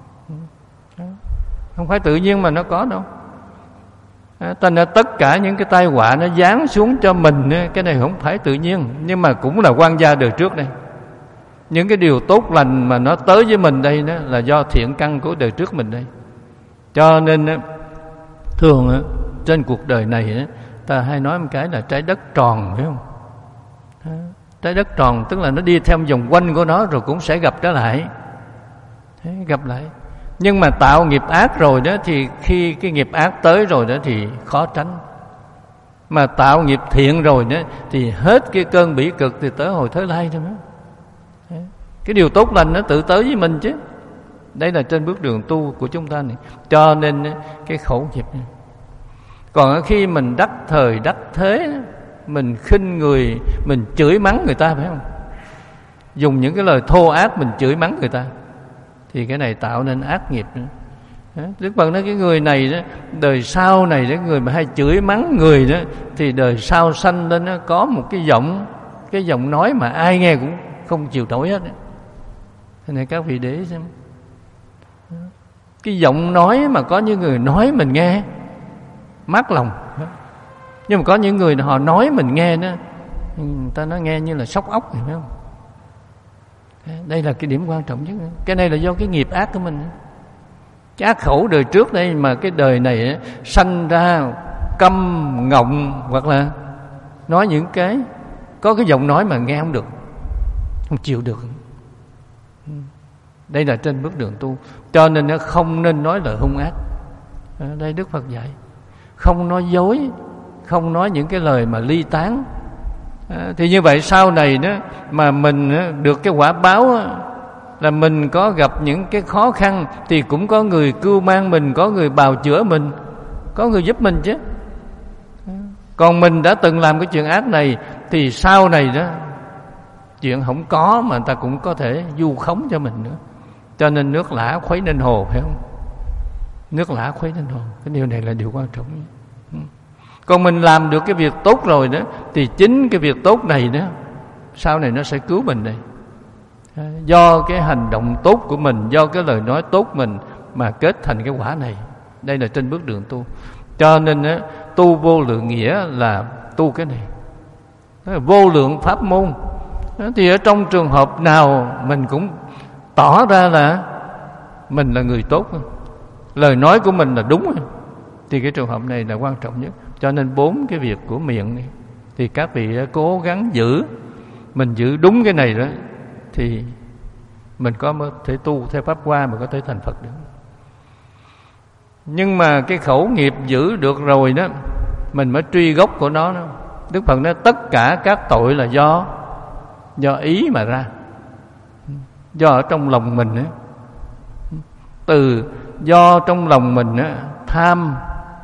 Không phải tự nhiên mà nó có đâu. Thành ra tất cả những cái tai họa nó giáng xuống cho mình, cái này không phải tự nhiên, nhưng mà cũng là quan gia đời trước đây. Những cái điều tốt lành mà nó tới với mình đây đó là do thiện căn của đời trước mình đây. Cho nên thường trên cuộc đời này ta hay nói một cái là trái đất tròn, phải không? Trái đất tròn tức là nó đi theo vòng quanh của nó rồi cũng sẽ gặp trở lại. Thế, gặp lại. Nhưng mà tạo nghiệp ác rồi đó thì khi cái nghiệp ác tới rồi đó thì khó tránh. Mà tạo nghiệp thiện rồi đó thì hết cái cơn bỉ cực thì tới hồi thới lai thôi đó. Cái điều tốt lành nó tự tới với mình chứ. Đấy là trên bước đường tu của chúng ta này. Cho nên cái khẩu nghiệp này. Còn khi mình đắc thời đắc thế, mình khinh người, mình chửi mắng người ta, phải không? Dùng những cái lời thô ác mình chửi mắng người ta, thì cái này tạo nên ác nghiệp nữa. Đức Phật nói cái người này đó, đời sau này đó, người mà hay chửi mắng người đó, thì đời sau sanh lên nó có một cái giọng, cái giọng nói mà ai nghe cũng không chịu nổi hết. Thế này các vị để ý xem, cái giọng nói mà có những người nói mình nghe mát lòng, nhưng mà có những người họ nói mình nghe đó, người ta nói nghe như là sóc ốc, phải không? Đây là cái điểm quan trọng nhất. Cái này là do cái nghiệp ác của mình. Cái ác khẩu đời trước đây mà cái đời này sanh ra câm ngọng, hoặc là nói những cái có cái giọng nói mà nghe không được, không chịu được. Đây là trên bước đường tu. Cho nên nó không nên nói lời hung ác. Đây Đức Phật dạy, không nói dối, không nói những cái lời mà ly tán. À, thì như vậy sau này đó mà mình được cái quả báo là mình có gặp những cái khó khăn thì cũng có người cưu mang mình, có người bào chữa mình, có người giúp mình chứ. Còn mình đã từng làm cái chuyện ác này thì sau này đó chuyện không có mà người ta cũng có thể vu khống cho mình nữa. Cho nên nước lã khuấy nên hồ, phải không? Nước lã khuấy nên hồ, cái điều này là điều quan trọng. Còn mình làm được cái việc tốt rồi đó, thì chính cái việc tốt này đó sau này nó sẽ cứu mình đây. Do cái hành động tốt của mình, do cái lời nói tốt mình mà kết thành cái quả này. Đây là trên bước đường tu. Cho nên đó, tu vô lượng nghĩa là tu cái này. Đó là vô lượng pháp môn. Đó, thì ở trong trường hợp nào mình cũng tỏ ra là mình là người tốt, lời nói của mình là đúng, thì cái trường hợp này là quan trọng nhất. Cho nên bốn cái việc của miệng này thì các vị cố gắng giữ. Mình giữ đúng cái này đó thì mình có thể tu theo pháp hoa mà có thể thành Phật được. Nhưng mà cái khẩu nghiệp giữ được rồi đó, mình mới truy gốc của nó đó. Đức Phật nói tất cả các tội là do do ý mà ra, do ở trong lòng mình đó. Từ do trong lòng mình đó, tham,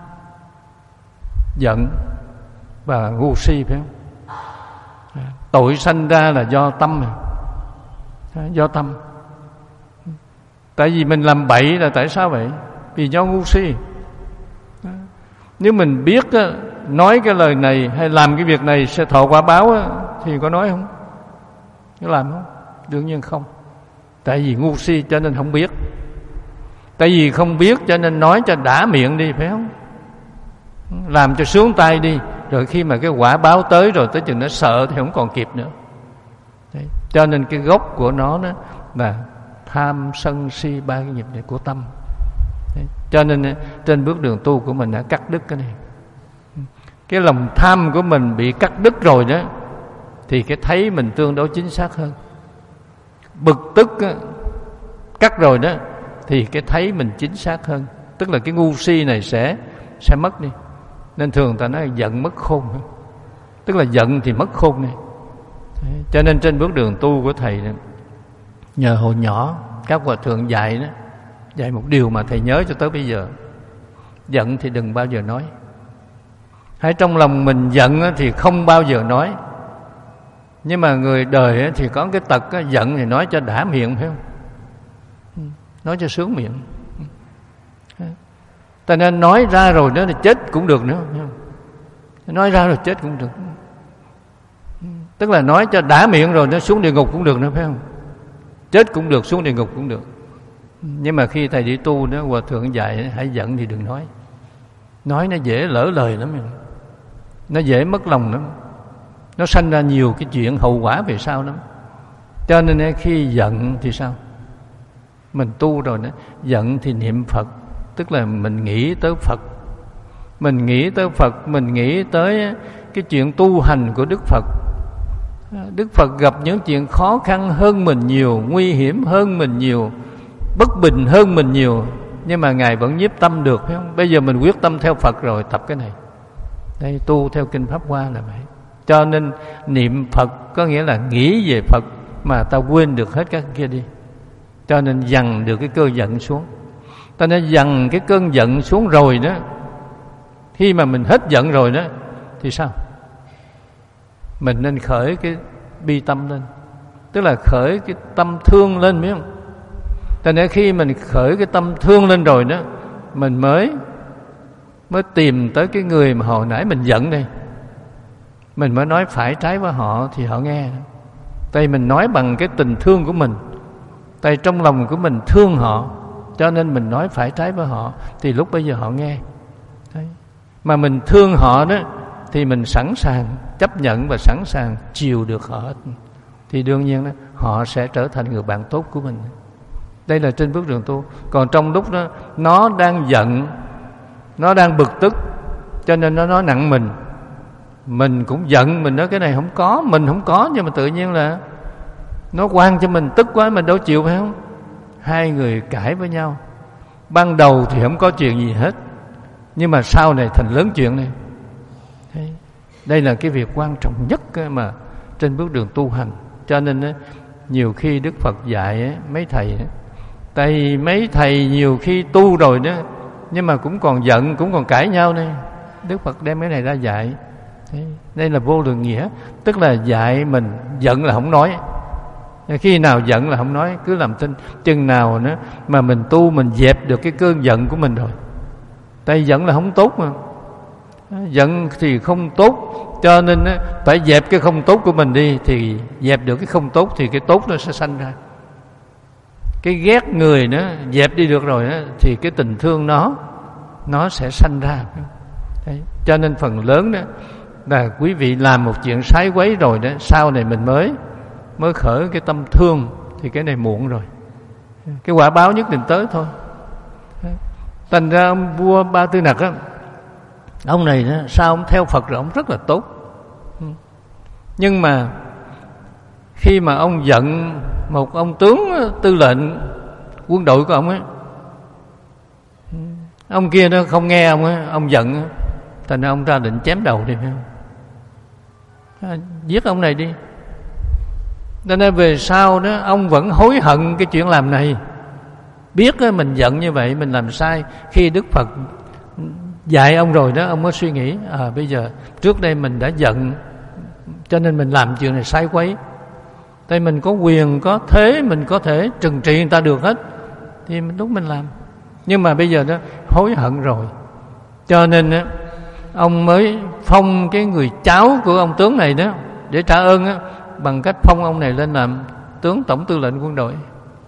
giận và ngu si, phải không? Tội sanh ra là do tâm, do tâm. Tại vì mình làm bậy là tại sao vậy? Vì do ngu si. Nếu mình biết nói cái lời này hay làm cái việc này sẽ thọ quả báo thì có nói không? Có làm không? Đương nhiên không. Tại vì ngu si cho nên không biết. Tại vì không biết cho nên nói cho đã miệng đi, phải không? Làm cho sướng tay đi, rồi khi mà cái quả báo tới rồi, tới chừng nó sợ thì không còn kịp nữa. Đấy. Cho nên cái gốc của nó đó là tham sân si, ba cái nghiệp này của tâm. Đấy. Cho nên trên bước đường tu của mình đã cắt đứt cái này. Cái lòng tham của mình bị cắt đứt rồi đó, thì cái thấy mình tương đối chính xác hơn. Bực tức đó, cắt rồi đó, thì cái thấy mình chính xác hơn. Tức là cái ngu si này sẽ sẽ mất đi. Nên thường ta nói giận mất khôn. Tức là giận thì mất khôn này. Đấy. Cho nên trên bước đường tu của thầy này, nhờ hồi nhỏ các hòa thượng dạy đó, dạy một điều mà thầy nhớ cho tới bây giờ: giận thì đừng bao giờ nói. Hay trong lòng mình giận thì không bao giờ nói. Nhưng mà người đời thì có cái tật giận thì nói cho đã miệng, phải không? Nói cho sướng miệng. Ta nên nói ra rồi đó thì chết cũng được nữa. Nói ra rồi chết cũng được. Tức là nói cho đã miệng rồi nó xuống địa ngục cũng được nữa, phải không? Chết cũng được, xuống địa ngục cũng được. Nhưng mà khi thầy đi tu đó, hòa thượng dạy hãy giận thì đừng nói. Nói nó dễ lỡ lời lắm, nó dễ mất lòng lắm, nó sanh ra nhiều cái chuyện hậu quả về sau lắm. Cho nên khi giận thì sao? Mình tu rồi đó, giận thì niệm Phật. Tức là mình nghĩ tới Phật, mình nghĩ tới Phật, mình nghĩ tới cái chuyện tu hành của Đức Phật. Đức Phật gặp những chuyện khó khăn hơn mình nhiều, nguy hiểm hơn mình nhiều, bất bình hơn mình nhiều, nhưng mà Ngài vẫn nhiếp tâm được, phải không? Bây giờ mình quyết tâm theo Phật rồi, tập cái này. Đây, tu theo Kinh Pháp Hoa là vậy. Cho nên niệm Phật có nghĩa là nghĩ về Phật mà ta quên được hết các kia đi. cho nên dằn được cái cơn giận xuống. Ta nên dằn cái cơn giận xuống rồi đó, khi mà mình hết giận rồi đó thì sao? Mình nên khởi cái bi tâm lên, tức là khởi cái tâm thương lên, biết không? Cho nên khi mình khởi cái tâm thương lên rồi đó, mình mới mới tìm tới cái người mà hồi nãy mình giận đây. Mình mới nói phải trái với họ thì họ nghe. Tại mình nói bằng cái tình thương của mình, tại trong lòng của mình thương họ, cho nên mình nói phải trái với họ, thì lúc bây giờ họ nghe. Đấy. Mà mình thương họ đó thì mình sẵn sàng chấp nhận và sẵn sàng chiều được họ, thì đương nhiên đó, họ sẽ trở thành người bạn tốt của mình. Đây là trên bước đường tu. Còn trong lúc đó nó đang giận, nó đang bực tức, cho nên nó nói nặng mình. Mình cũng giận, mình nói cái này không có, mình không có, nhưng mà tự nhiên là nó quan cho mình, tức quá mình đâu chịu, phải không? Hai người cãi với nhau. Ban đầu thì không có chuyện gì hết, nhưng mà sau này thành lớn chuyện này. Đây là cái việc quan trọng nhất mà trên bước đường tu hành. Cho nên nhiều khi Đức Phật dạy mấy thầy, tại mấy thầy nhiều khi tu rồi đó, nhưng mà cũng còn giận, cũng còn cãi nhau này. Đức Phật đem cái này ra dạy. Đây là vô lượng nghĩa, tức là dạy mình giận là không nói. Khi nào giận là không nói, cứ làm tin. Chừng nào nữa mà mình tu, mình dẹp được cái cơn giận của mình rồi. Tại giận là không tốt mà, giận thì không tốt, cho nên phải dẹp cái không tốt của mình đi. Thì dẹp được cái không tốt thì cái tốt nó sẽ sanh ra. Cái ghét người đó dẹp đi được rồi đó, thì cái tình thương nó nó sẽ sanh ra. Đấy. Cho nên phần lớn đó là quý vị làm một chuyện sái quấy rồi đó, sau này mình mới mới khởi cái tâm thương, thì cái này muộn rồi. Cái quả báo nhất định tới thôi. Thành ra ông vua Ba Tư Nặc á, ông này đó, sao ông theo Phật rồi ông rất là tốt. Nhưng mà khi mà ông giận một ông tướng tư lệnh quân đội của ông ấy, ông kia nó không nghe ông ấy, ông giận ấy, thành ra ông ra định chém đầu đi, phải không? À, giết ông này đi. Cho nên về sau đó ông vẫn hối hận cái chuyện làm này. Biết mình giận như vậy, mình làm sai. Khi Đức Phật dạy ông rồi đó, ông mới suy nghĩ, à bây giờ trước đây mình đã giận, cho nên mình làm chuyện này sai quấy. Tại mình có quyền, có thế, mình có thể trừng trị người ta được hết, thì lúc mình làm. Nhưng mà bây giờ đó hối hận rồi, cho nên đó, ông mới phong cái người cháu của ông tướng này đó, để trả ơn đó, bằng cách phong ông này lên làm tướng tổng tư lệnh quân đội.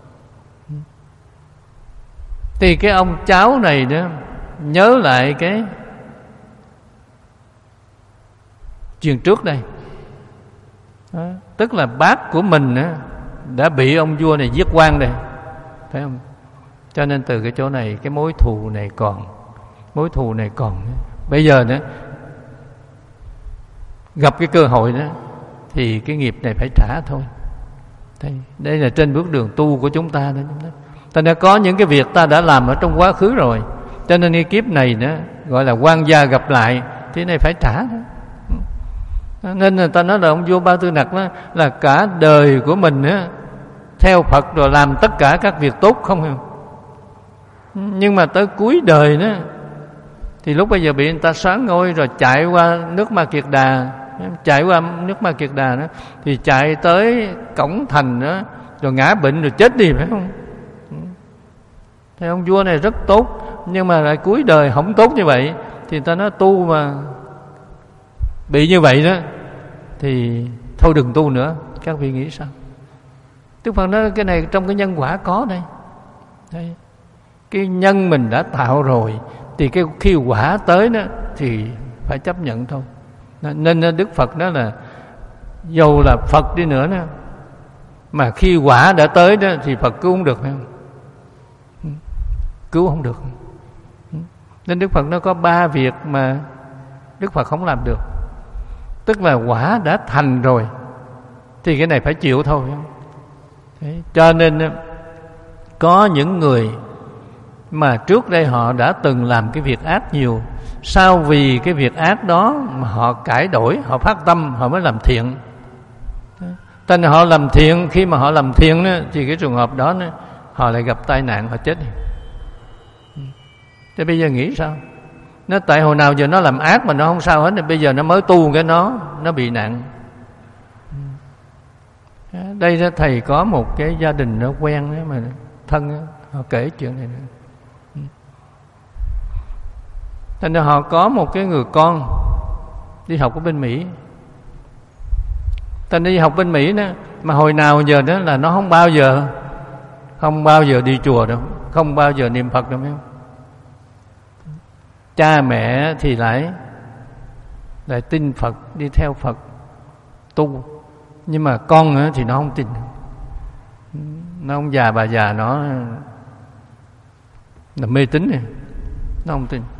Thì cái ông cháu này đó nhớ lại cái chuyện trước đây đó, tức là bác của mình đó, đã bị ông vua này giết quan đây, phải không? Cho nên từ cái chỗ này cái mối thù này còn, mối thù này còn. Bây giờ nữa gặp cái cơ hội đó thì cái nghiệp này phải trả thôi. Đây, đây là trên bước đường tu của chúng ta đó. Ta đã có những cái việc ta đã làm ở trong quá khứ rồi, cho nên cái kiếp này đó gọi là oan gia gặp lại, thì này phải trả đó. Nên người ta nói là ông vua Ba Tư Nặc đó, là cả đời của mình đó, theo Phật rồi làm tất cả các việc tốt không hiểu. Nhưng mà tới cuối đời đó thì lúc bây giờ bị người ta soán ngôi rồi, chạy qua nước Ma Kiệt Đà, chạy qua nước Ma Kiệt Đà đó, thì chạy tới cổng thành đó, rồi ngã bệnh rồi chết đi, phải không? Thì ông vua này rất tốt, nhưng mà lại cuối đời không tốt như vậy. Thì người ta nói tu mà bị như vậy đó thì thôi đừng tu nữa. Các vị nghĩ sao? Đức Phật nói cái này trong cái nhân quả có đây. Đây. Cái nhân mình đã tạo rồi, thì cái khi quả tới đó thì phải chấp nhận thôi. Nên Đức Phật nói là dầu là Phật đi nữa đó, mà khi quả đã tới đó thì Phật cứu không được, phải không? Cứu không được. Nên Đức Phật nó có ba việc mà Đức Phật không làm được. Tức là quả đã thành rồi thì cái này phải chịu thôi. Thế, cho nên có những người mà trước đây họ đã từng làm cái việc ác nhiều, sau vì cái việc ác đó mà họ cải đổi, họ phát tâm, họ mới làm thiện. Tên họ làm thiện, khi mà họ làm thiện đó, thì cái trường hợp đó họ lại gặp tai nạn, họ chết. Thế bây giờ nghĩ sao? Nó tại hồi nào giờ nó làm ác mà nó không sao hết, bây giờ nó mới tu cái nó nó bị nạn. Đây đó, thầy có một cái gia đình nó quen đó, mà thân đó, họ kể chuyện này nữa. Thành ra họ có một cái người con đi học ở bên Mỹ. Thành đi học bên Mỹ đó, mà hồi nào giờ đó là nó không bao giờ không bao giờ đi chùa đâu, không bao giờ niệm Phật đâu, phải không? Cha mẹ thì lại lại tin Phật, đi theo Phật tu, nhưng mà con thì nó không tin. Nó ông già bà già nó là mê tín này, nó không tin.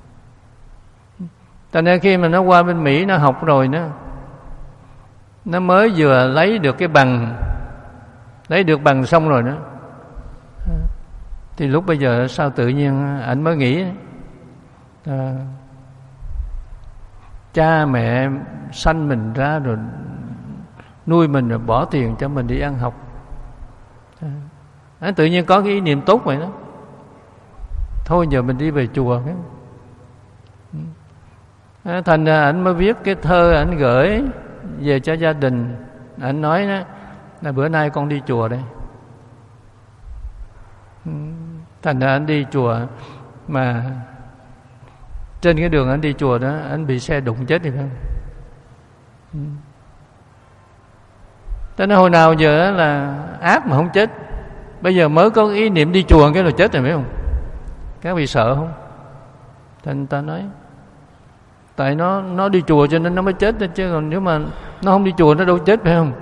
Cho nên khi mà nó qua bên Mỹ nó học rồi nó nó mới vừa lấy được cái bằng, lấy được bằng xong rồi đó, thì lúc bây giờ sao tự nhiên ảnh mới nghĩ à, cha mẹ sanh mình ra rồi nuôi mình rồi bỏ tiền cho mình đi ăn học, à, tự nhiên có cái ý niệm tốt vậy đó. Thôi giờ mình đi về chùa. À, thành ra ảnh mới viết cái thơ ảnh gửi về cho gia đình. Ảnh nói đó là bữa nay con đi chùa đây. Thành ra ảnh đi chùa, mà trên cái đường ảnh đi chùa đó ảnh bị xe đụng chết thì phải không? Cho nên hồi nào giờ là ác mà không chết, bây giờ mới có ý niệm đi chùa cái rồi chết rồi, phải không? Các vị sợ không? Thành ta nói tại nó nó đi chùa cho nên nó mới chết đó, chứ còn nếu mà nó không đi chùa nó đâu chết, phải không?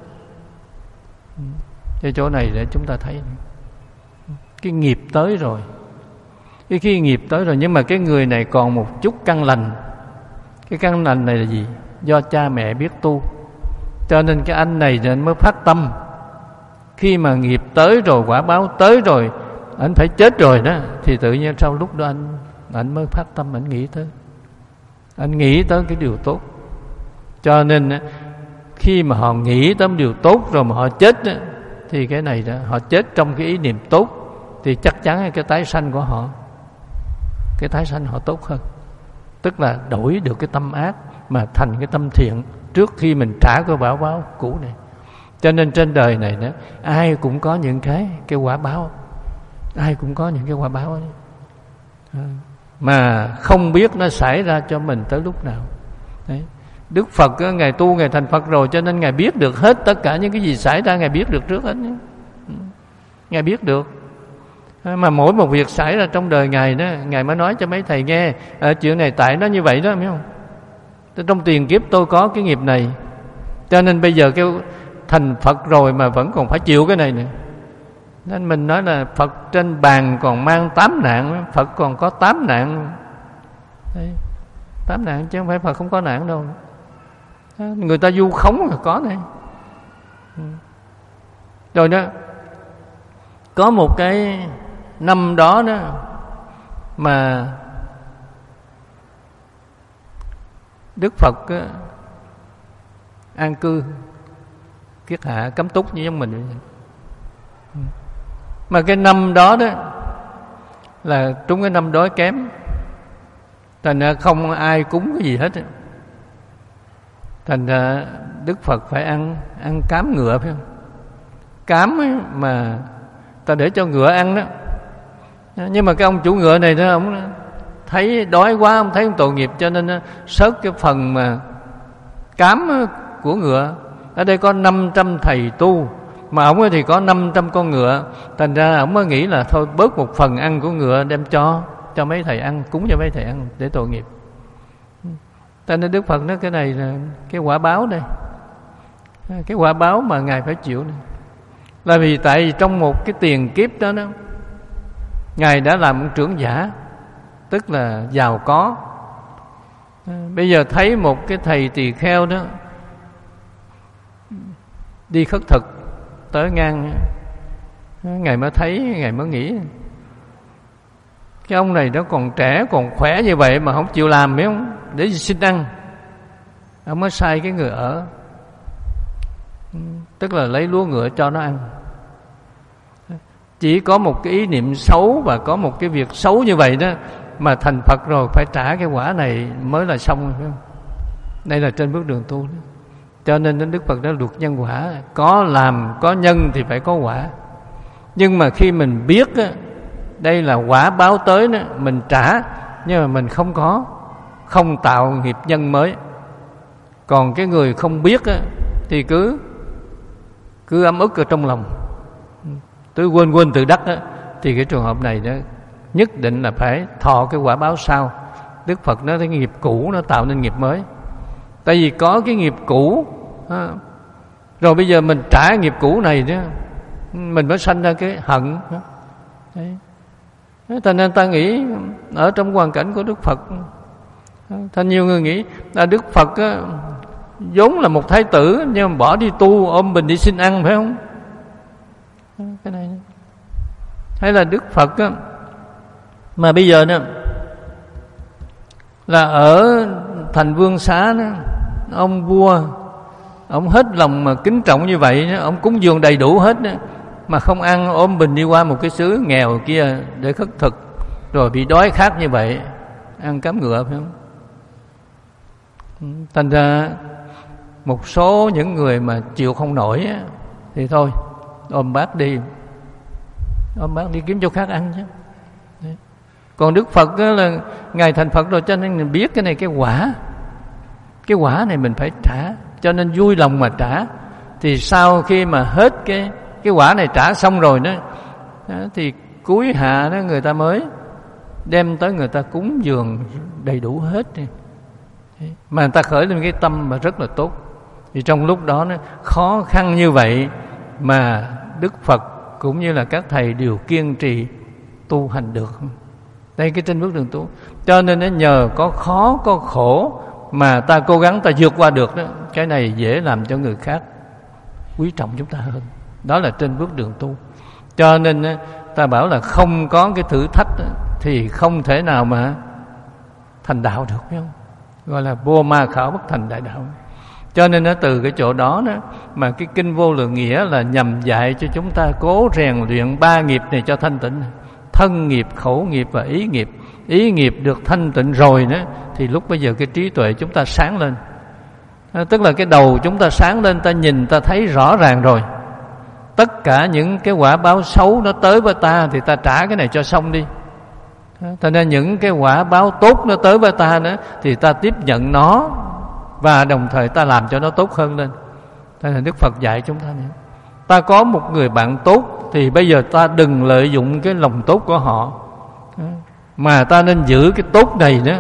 Cái chỗ này để chúng ta thấy cái nghiệp tới rồi. Cái khi nghiệp tới rồi, nhưng mà cái người này còn một chút căn lành. Cái căn lành này là gì? Do cha mẹ biết tu, cho nên cái anh này nên mới phát tâm. Khi mà nghiệp tới rồi, quả báo tới rồi, anh phải chết rồi đó, thì tự nhiên sau lúc đó anh anh mới phát tâm, anh nghĩ tới anh nghĩ tới cái điều tốt. Cho nên khi mà họ nghĩ tới điều tốt rồi mà họ chết đó, thì cái này đó, họ chết trong cái ý niệm tốt, thì chắc chắn cái tái sanh của họ, cái tái sanh họ tốt hơn. Tức là đổi được cái tâm ác mà thành cái tâm thiện trước khi mình trả cái quả báo cũ này. Cho nên trên đời này đó, ai cũng có những cái cái quả báo, ai cũng có những cái quả báo ấy. À, mà không biết nó xảy ra cho mình tới lúc nào. Đấy. Đức Phật Ngài tu, Ngài thành Phật rồi, cho nên Ngài biết được hết tất cả những cái gì xảy ra, Ngài biết được trước hết. Ngài biết được. Mà mỗi một việc xảy ra trong đời Ngài đó, Ngài mới nói cho mấy thầy nghe à, chuyện này tại nó như vậy đó, biết không? Trong tiền kiếp tôi có cái nghiệp này, cho nên bây giờ kêu thành Phật rồi mà vẫn còn phải chịu cái này nữa. Nên mình nói là Phật trên bàn còn mang tám nạn, Phật còn có tám nạn. Đấy, tám nạn chứ không phải Phật không có nạn đâu. Người ta vu khống là có này. Rồi đó, có một cái năm đó đó mà Đức Phật á, an cư kiết hạ cấm túc như giống mình. Mà cái năm đó đó là trúng cái năm đói kém, thành ra không ai cúng cái gì hết. Thành ra Đức Phật phải ăn ăn cám ngựa, phải không? Cám ấy mà ta để cho ngựa ăn đó. Nhưng mà cái ông chủ ngựa này đó, ông thấy đói quá, ông thấy ông tội nghiệp, cho nên sớt cái phần mà cám của ngựa. Ở đây có năm trăm thầy tu, mà ông ấy thì có năm trăm con ngựa. Thành ra ông mới nghĩ là thôi bớt một phần ăn của ngựa đem cho cho mấy thầy ăn, cúng cho mấy thầy ăn để tội nghiệp. Cho nên Đức Phật nói cái này là cái quả báo đây, cái quả báo mà Ngài phải chịu này. Là vì tại trong một cái tiền kiếp đó, đó Ngài đã làm một trưởng giả, tức là giàu có. Bây giờ thấy một cái thầy tỳ kheo đó đi khất thực tới ngang, Ngài mới thấy, Ngài mới nghĩ cái ông này nó còn trẻ, còn khỏe như vậy mà không chịu làm, biết không? Để xin ăn. Ông mới sai cái người ở, tức là lấy lúa ngựa cho nó ăn. Chỉ có một cái ý niệm xấu và có một cái việc xấu như vậy đó mà thành Phật rồi phải trả cái quả này mới là xong, phải không? Đây là trên bước đường tu đó. Cho nên Đức Phật đã luật nhân quả, có làm có nhân thì phải có quả. Nhưng mà khi mình biết đó, đây là quả báo tới đó, mình trả, nhưng mà mình không có, không tạo nghiệp nhân mới. Còn cái người không biết đó, thì cứ cứ ấm ức ở trong lòng, cứ quên quên tự đắc đó, thì cái trường hợp này đó nhất định là phải thọ cái quả báo sau. Đức Phật nói cái nghiệp cũ nó tạo nên nghiệp mới. Tại vì có cái nghiệp cũ đó, rồi bây giờ mình trả nghiệp cũ này đó, mình mới sanh ra cái hận đó. Đấy. Cho nên ta nghĩ ở trong hoàn cảnh của Đức Phật, thành nhiều người nghĩ là Đức Phật á, vốn là một thái tử nhưng mà bỏ đi tu ôm bình đi xin ăn, phải không? Cái này hay là Đức Phật á, mà bây giờ đó là ở thành Vương Xá đó, ông vua ông hết lòng mà kính trọng như vậy đó, ông cúng dường đầy đủ hết đó, mà không ăn, ôm bình đi qua một cái xứ nghèo kia để khất thực, rồi bị đói khát như vậy, ăn cám ngựa, phải không? Thành ra một số những người mà chịu không nổi á, thì thôi ôm bát đi, ôm bát đi kiếm chỗ khác ăn chứ. Đấy. Còn Đức Phật á, là Ngài thành Phật rồi, cho nên mình biết cái này cái quả, cái quả này mình phải trả, cho nên vui lòng mà trả. Thì sau khi mà hết cái cái quả này trả xong rồi đó, đó thì cuối hạ đó người ta mới đem tới người ta cúng dường đầy đủ hết đi. Mà người ta khởi lên cái tâm mà rất là tốt. Thì trong lúc đó nó khó khăn như vậy mà Đức Phật cũng như là các thầy đều kiên trì tu hành được. Đây cái trên bước đường tu. Cho nên nó nhờ có khó có khổ mà ta cố gắng ta vượt qua được đó. Cái này dễ làm cho người khác quý trọng chúng ta hơn. Đó là trên bước đường tu. Cho nên ta bảo là không có cái thử thách thì không thể nào mà thành đạo được, phải không? Gọi là vô ma khảo bất thành đại đạo. Cho nên nó từ cái chỗ đó đó mà cái kinh Vô Lượng Nghĩa là nhằm dạy cho chúng ta cố rèn luyện ba nghiệp này cho thanh tịnh: thân nghiệp, khẩu nghiệp và ý nghiệp. Ý nghiệp được thanh tịnh rồi đó thì lúc bây giờ cái trí tuệ chúng ta sáng lên. À, tức là cái đầu chúng ta sáng lên, ta nhìn ta thấy rõ ràng rồi. Tất cả những cái quả báo xấu nó tới với ta thì ta trả cái này cho xong đi. Cho nên những cái quả báo tốt nó tới với ta nữa thì ta tiếp nhận nó và đồng thời ta làm cho nó tốt hơn lên. Thế là Đức Phật dạy chúng ta nữa. Ta có một người bạn tốt thì bây giờ ta đừng lợi dụng cái lòng tốt của họ, mà ta nên giữ cái tốt này đó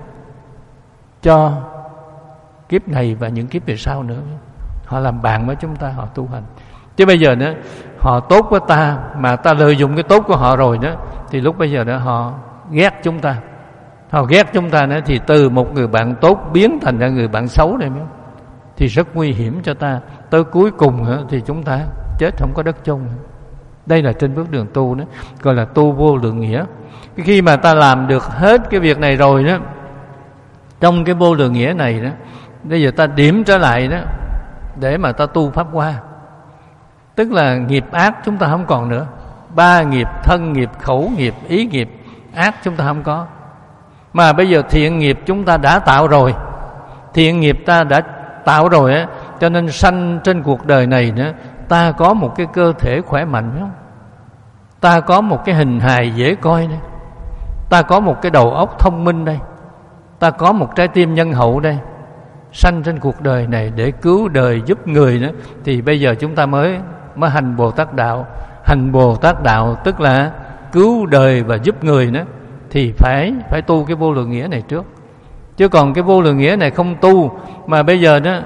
cho kiếp này và những kiếp về sau nữa. Họ làm bạn với chúng ta, họ tu hành. Chứ bây giờ nữa họ tốt với ta mà ta lợi dụng cái tốt của họ rồi đó thì lúc bây giờ đó họ ghét chúng ta. Họ ghét chúng ta nữa thì từ một người bạn tốt biến thành ra người bạn xấu này thì rất nguy hiểm cho ta. Tới cuối cùng thì chúng ta chết không có đất chôn. Đây là trên bước đường tu đó, gọi là tu vô lượng nghĩa. Khi mà ta làm được hết cái việc này rồi đó, trong cái vô lượng nghĩa này đó, bây giờ ta điểm trở lại đó để mà ta tu pháp hoa. Tức là nghiệp ác chúng ta không còn nữa. Ba nghiệp: thân nghiệp, khẩu nghiệp, ý nghiệp. Ác chúng ta không có. Mà bây giờ thiện nghiệp chúng ta đã tạo rồi. Thiện nghiệp ta đã tạo rồi á, cho nên sanh trên cuộc đời này nữa, ta có một cái cơ thể khỏe mạnh, phải không? Ta có một cái hình hài dễ coi đây. Ta có một cái đầu óc thông minh đây. Ta có một trái tim nhân hậu đây. Sanh trên cuộc đời này để cứu đời giúp người nữa thì bây giờ chúng ta mới mới hành Bồ Tát đạo. Hành Bồ Tát đạo tức là cứu đời và giúp người nữa thì phải phải tu cái vô lượng nghĩa này trước. Chứ còn cái vô lượng nghĩa này không tu mà bây giờ đó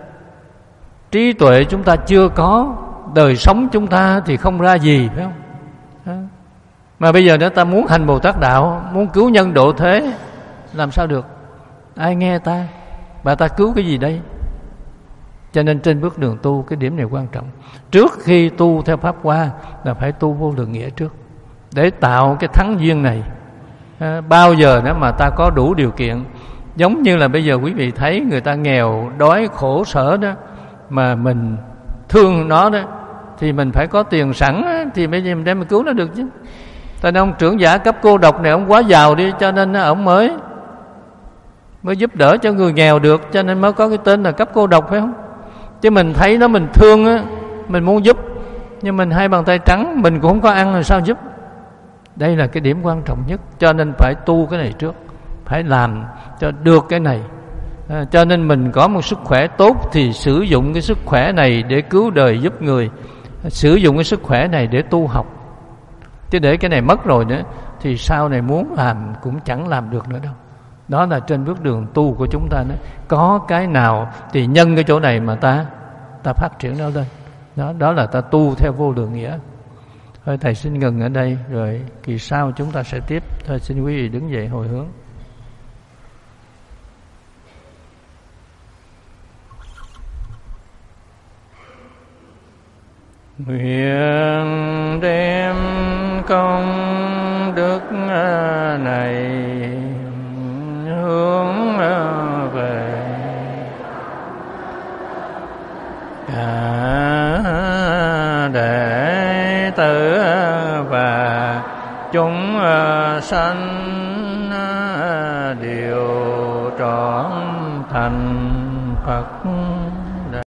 trí tuệ chúng ta chưa có, đời sống chúng ta thì không ra gì, phải không? Đó. Mà bây giờ đó ta muốn hành Bồ Tát đạo, muốn cứu nhân độ thế, làm sao được? Ai nghe ta? Bà ta cứu cái gì đây? Cho nên trên bước đường tu cái điểm này quan trọng. Trước khi tu theo pháp hoa là phải tu vô lượng nghĩa trước để tạo cái thắng duyên này. À, bao giờ đó mà ta có đủ điều kiện, giống như là bây giờ quý vị thấy người ta nghèo đói khổ sở đó mà mình thương nó đó thì mình phải có tiền sẵn thì bây giờ mình đem mình cứu nó được chứ. Tại nên ông trưởng giả cấp cô độc này ông quá giàu đi, cho nên ông mới mới giúp đỡ cho người nghèo được, cho nên mới có cái tên là cấp cô độc, phải không? Chứ mình thấy nó mình thương á, mình muốn giúp, nhưng mình hai bàn tay trắng, mình cũng không có ăn, rồi sao giúp? Đây là cái điểm quan trọng nhất. Cho nên phải tu cái này trước, phải làm cho được cái này. À, cho nên mình có một sức khỏe tốt thì sử dụng cái sức khỏe này để cứu đời giúp người, sử dụng cái sức khỏe này để tu học. Chứ để cái này mất rồi nữa thì sau này muốn làm cũng chẳng làm được nữa đâu. Đó là trên bước đường tu của chúng ta đó. Có cái nào thì nhân cái chỗ này mà ta ta phát triển nó lên. Đó, đó là ta tu theo vô lượng nghĩa. Thôi thầy xin ngừng ở đây, rồi kỳ sau chúng ta sẽ tiếp. Thôi xin quý vị đứng dậy hồi hướng. Nguyện đem công đức này hướng về cả đệ tử và chúng sanh đều trọn thành Phật.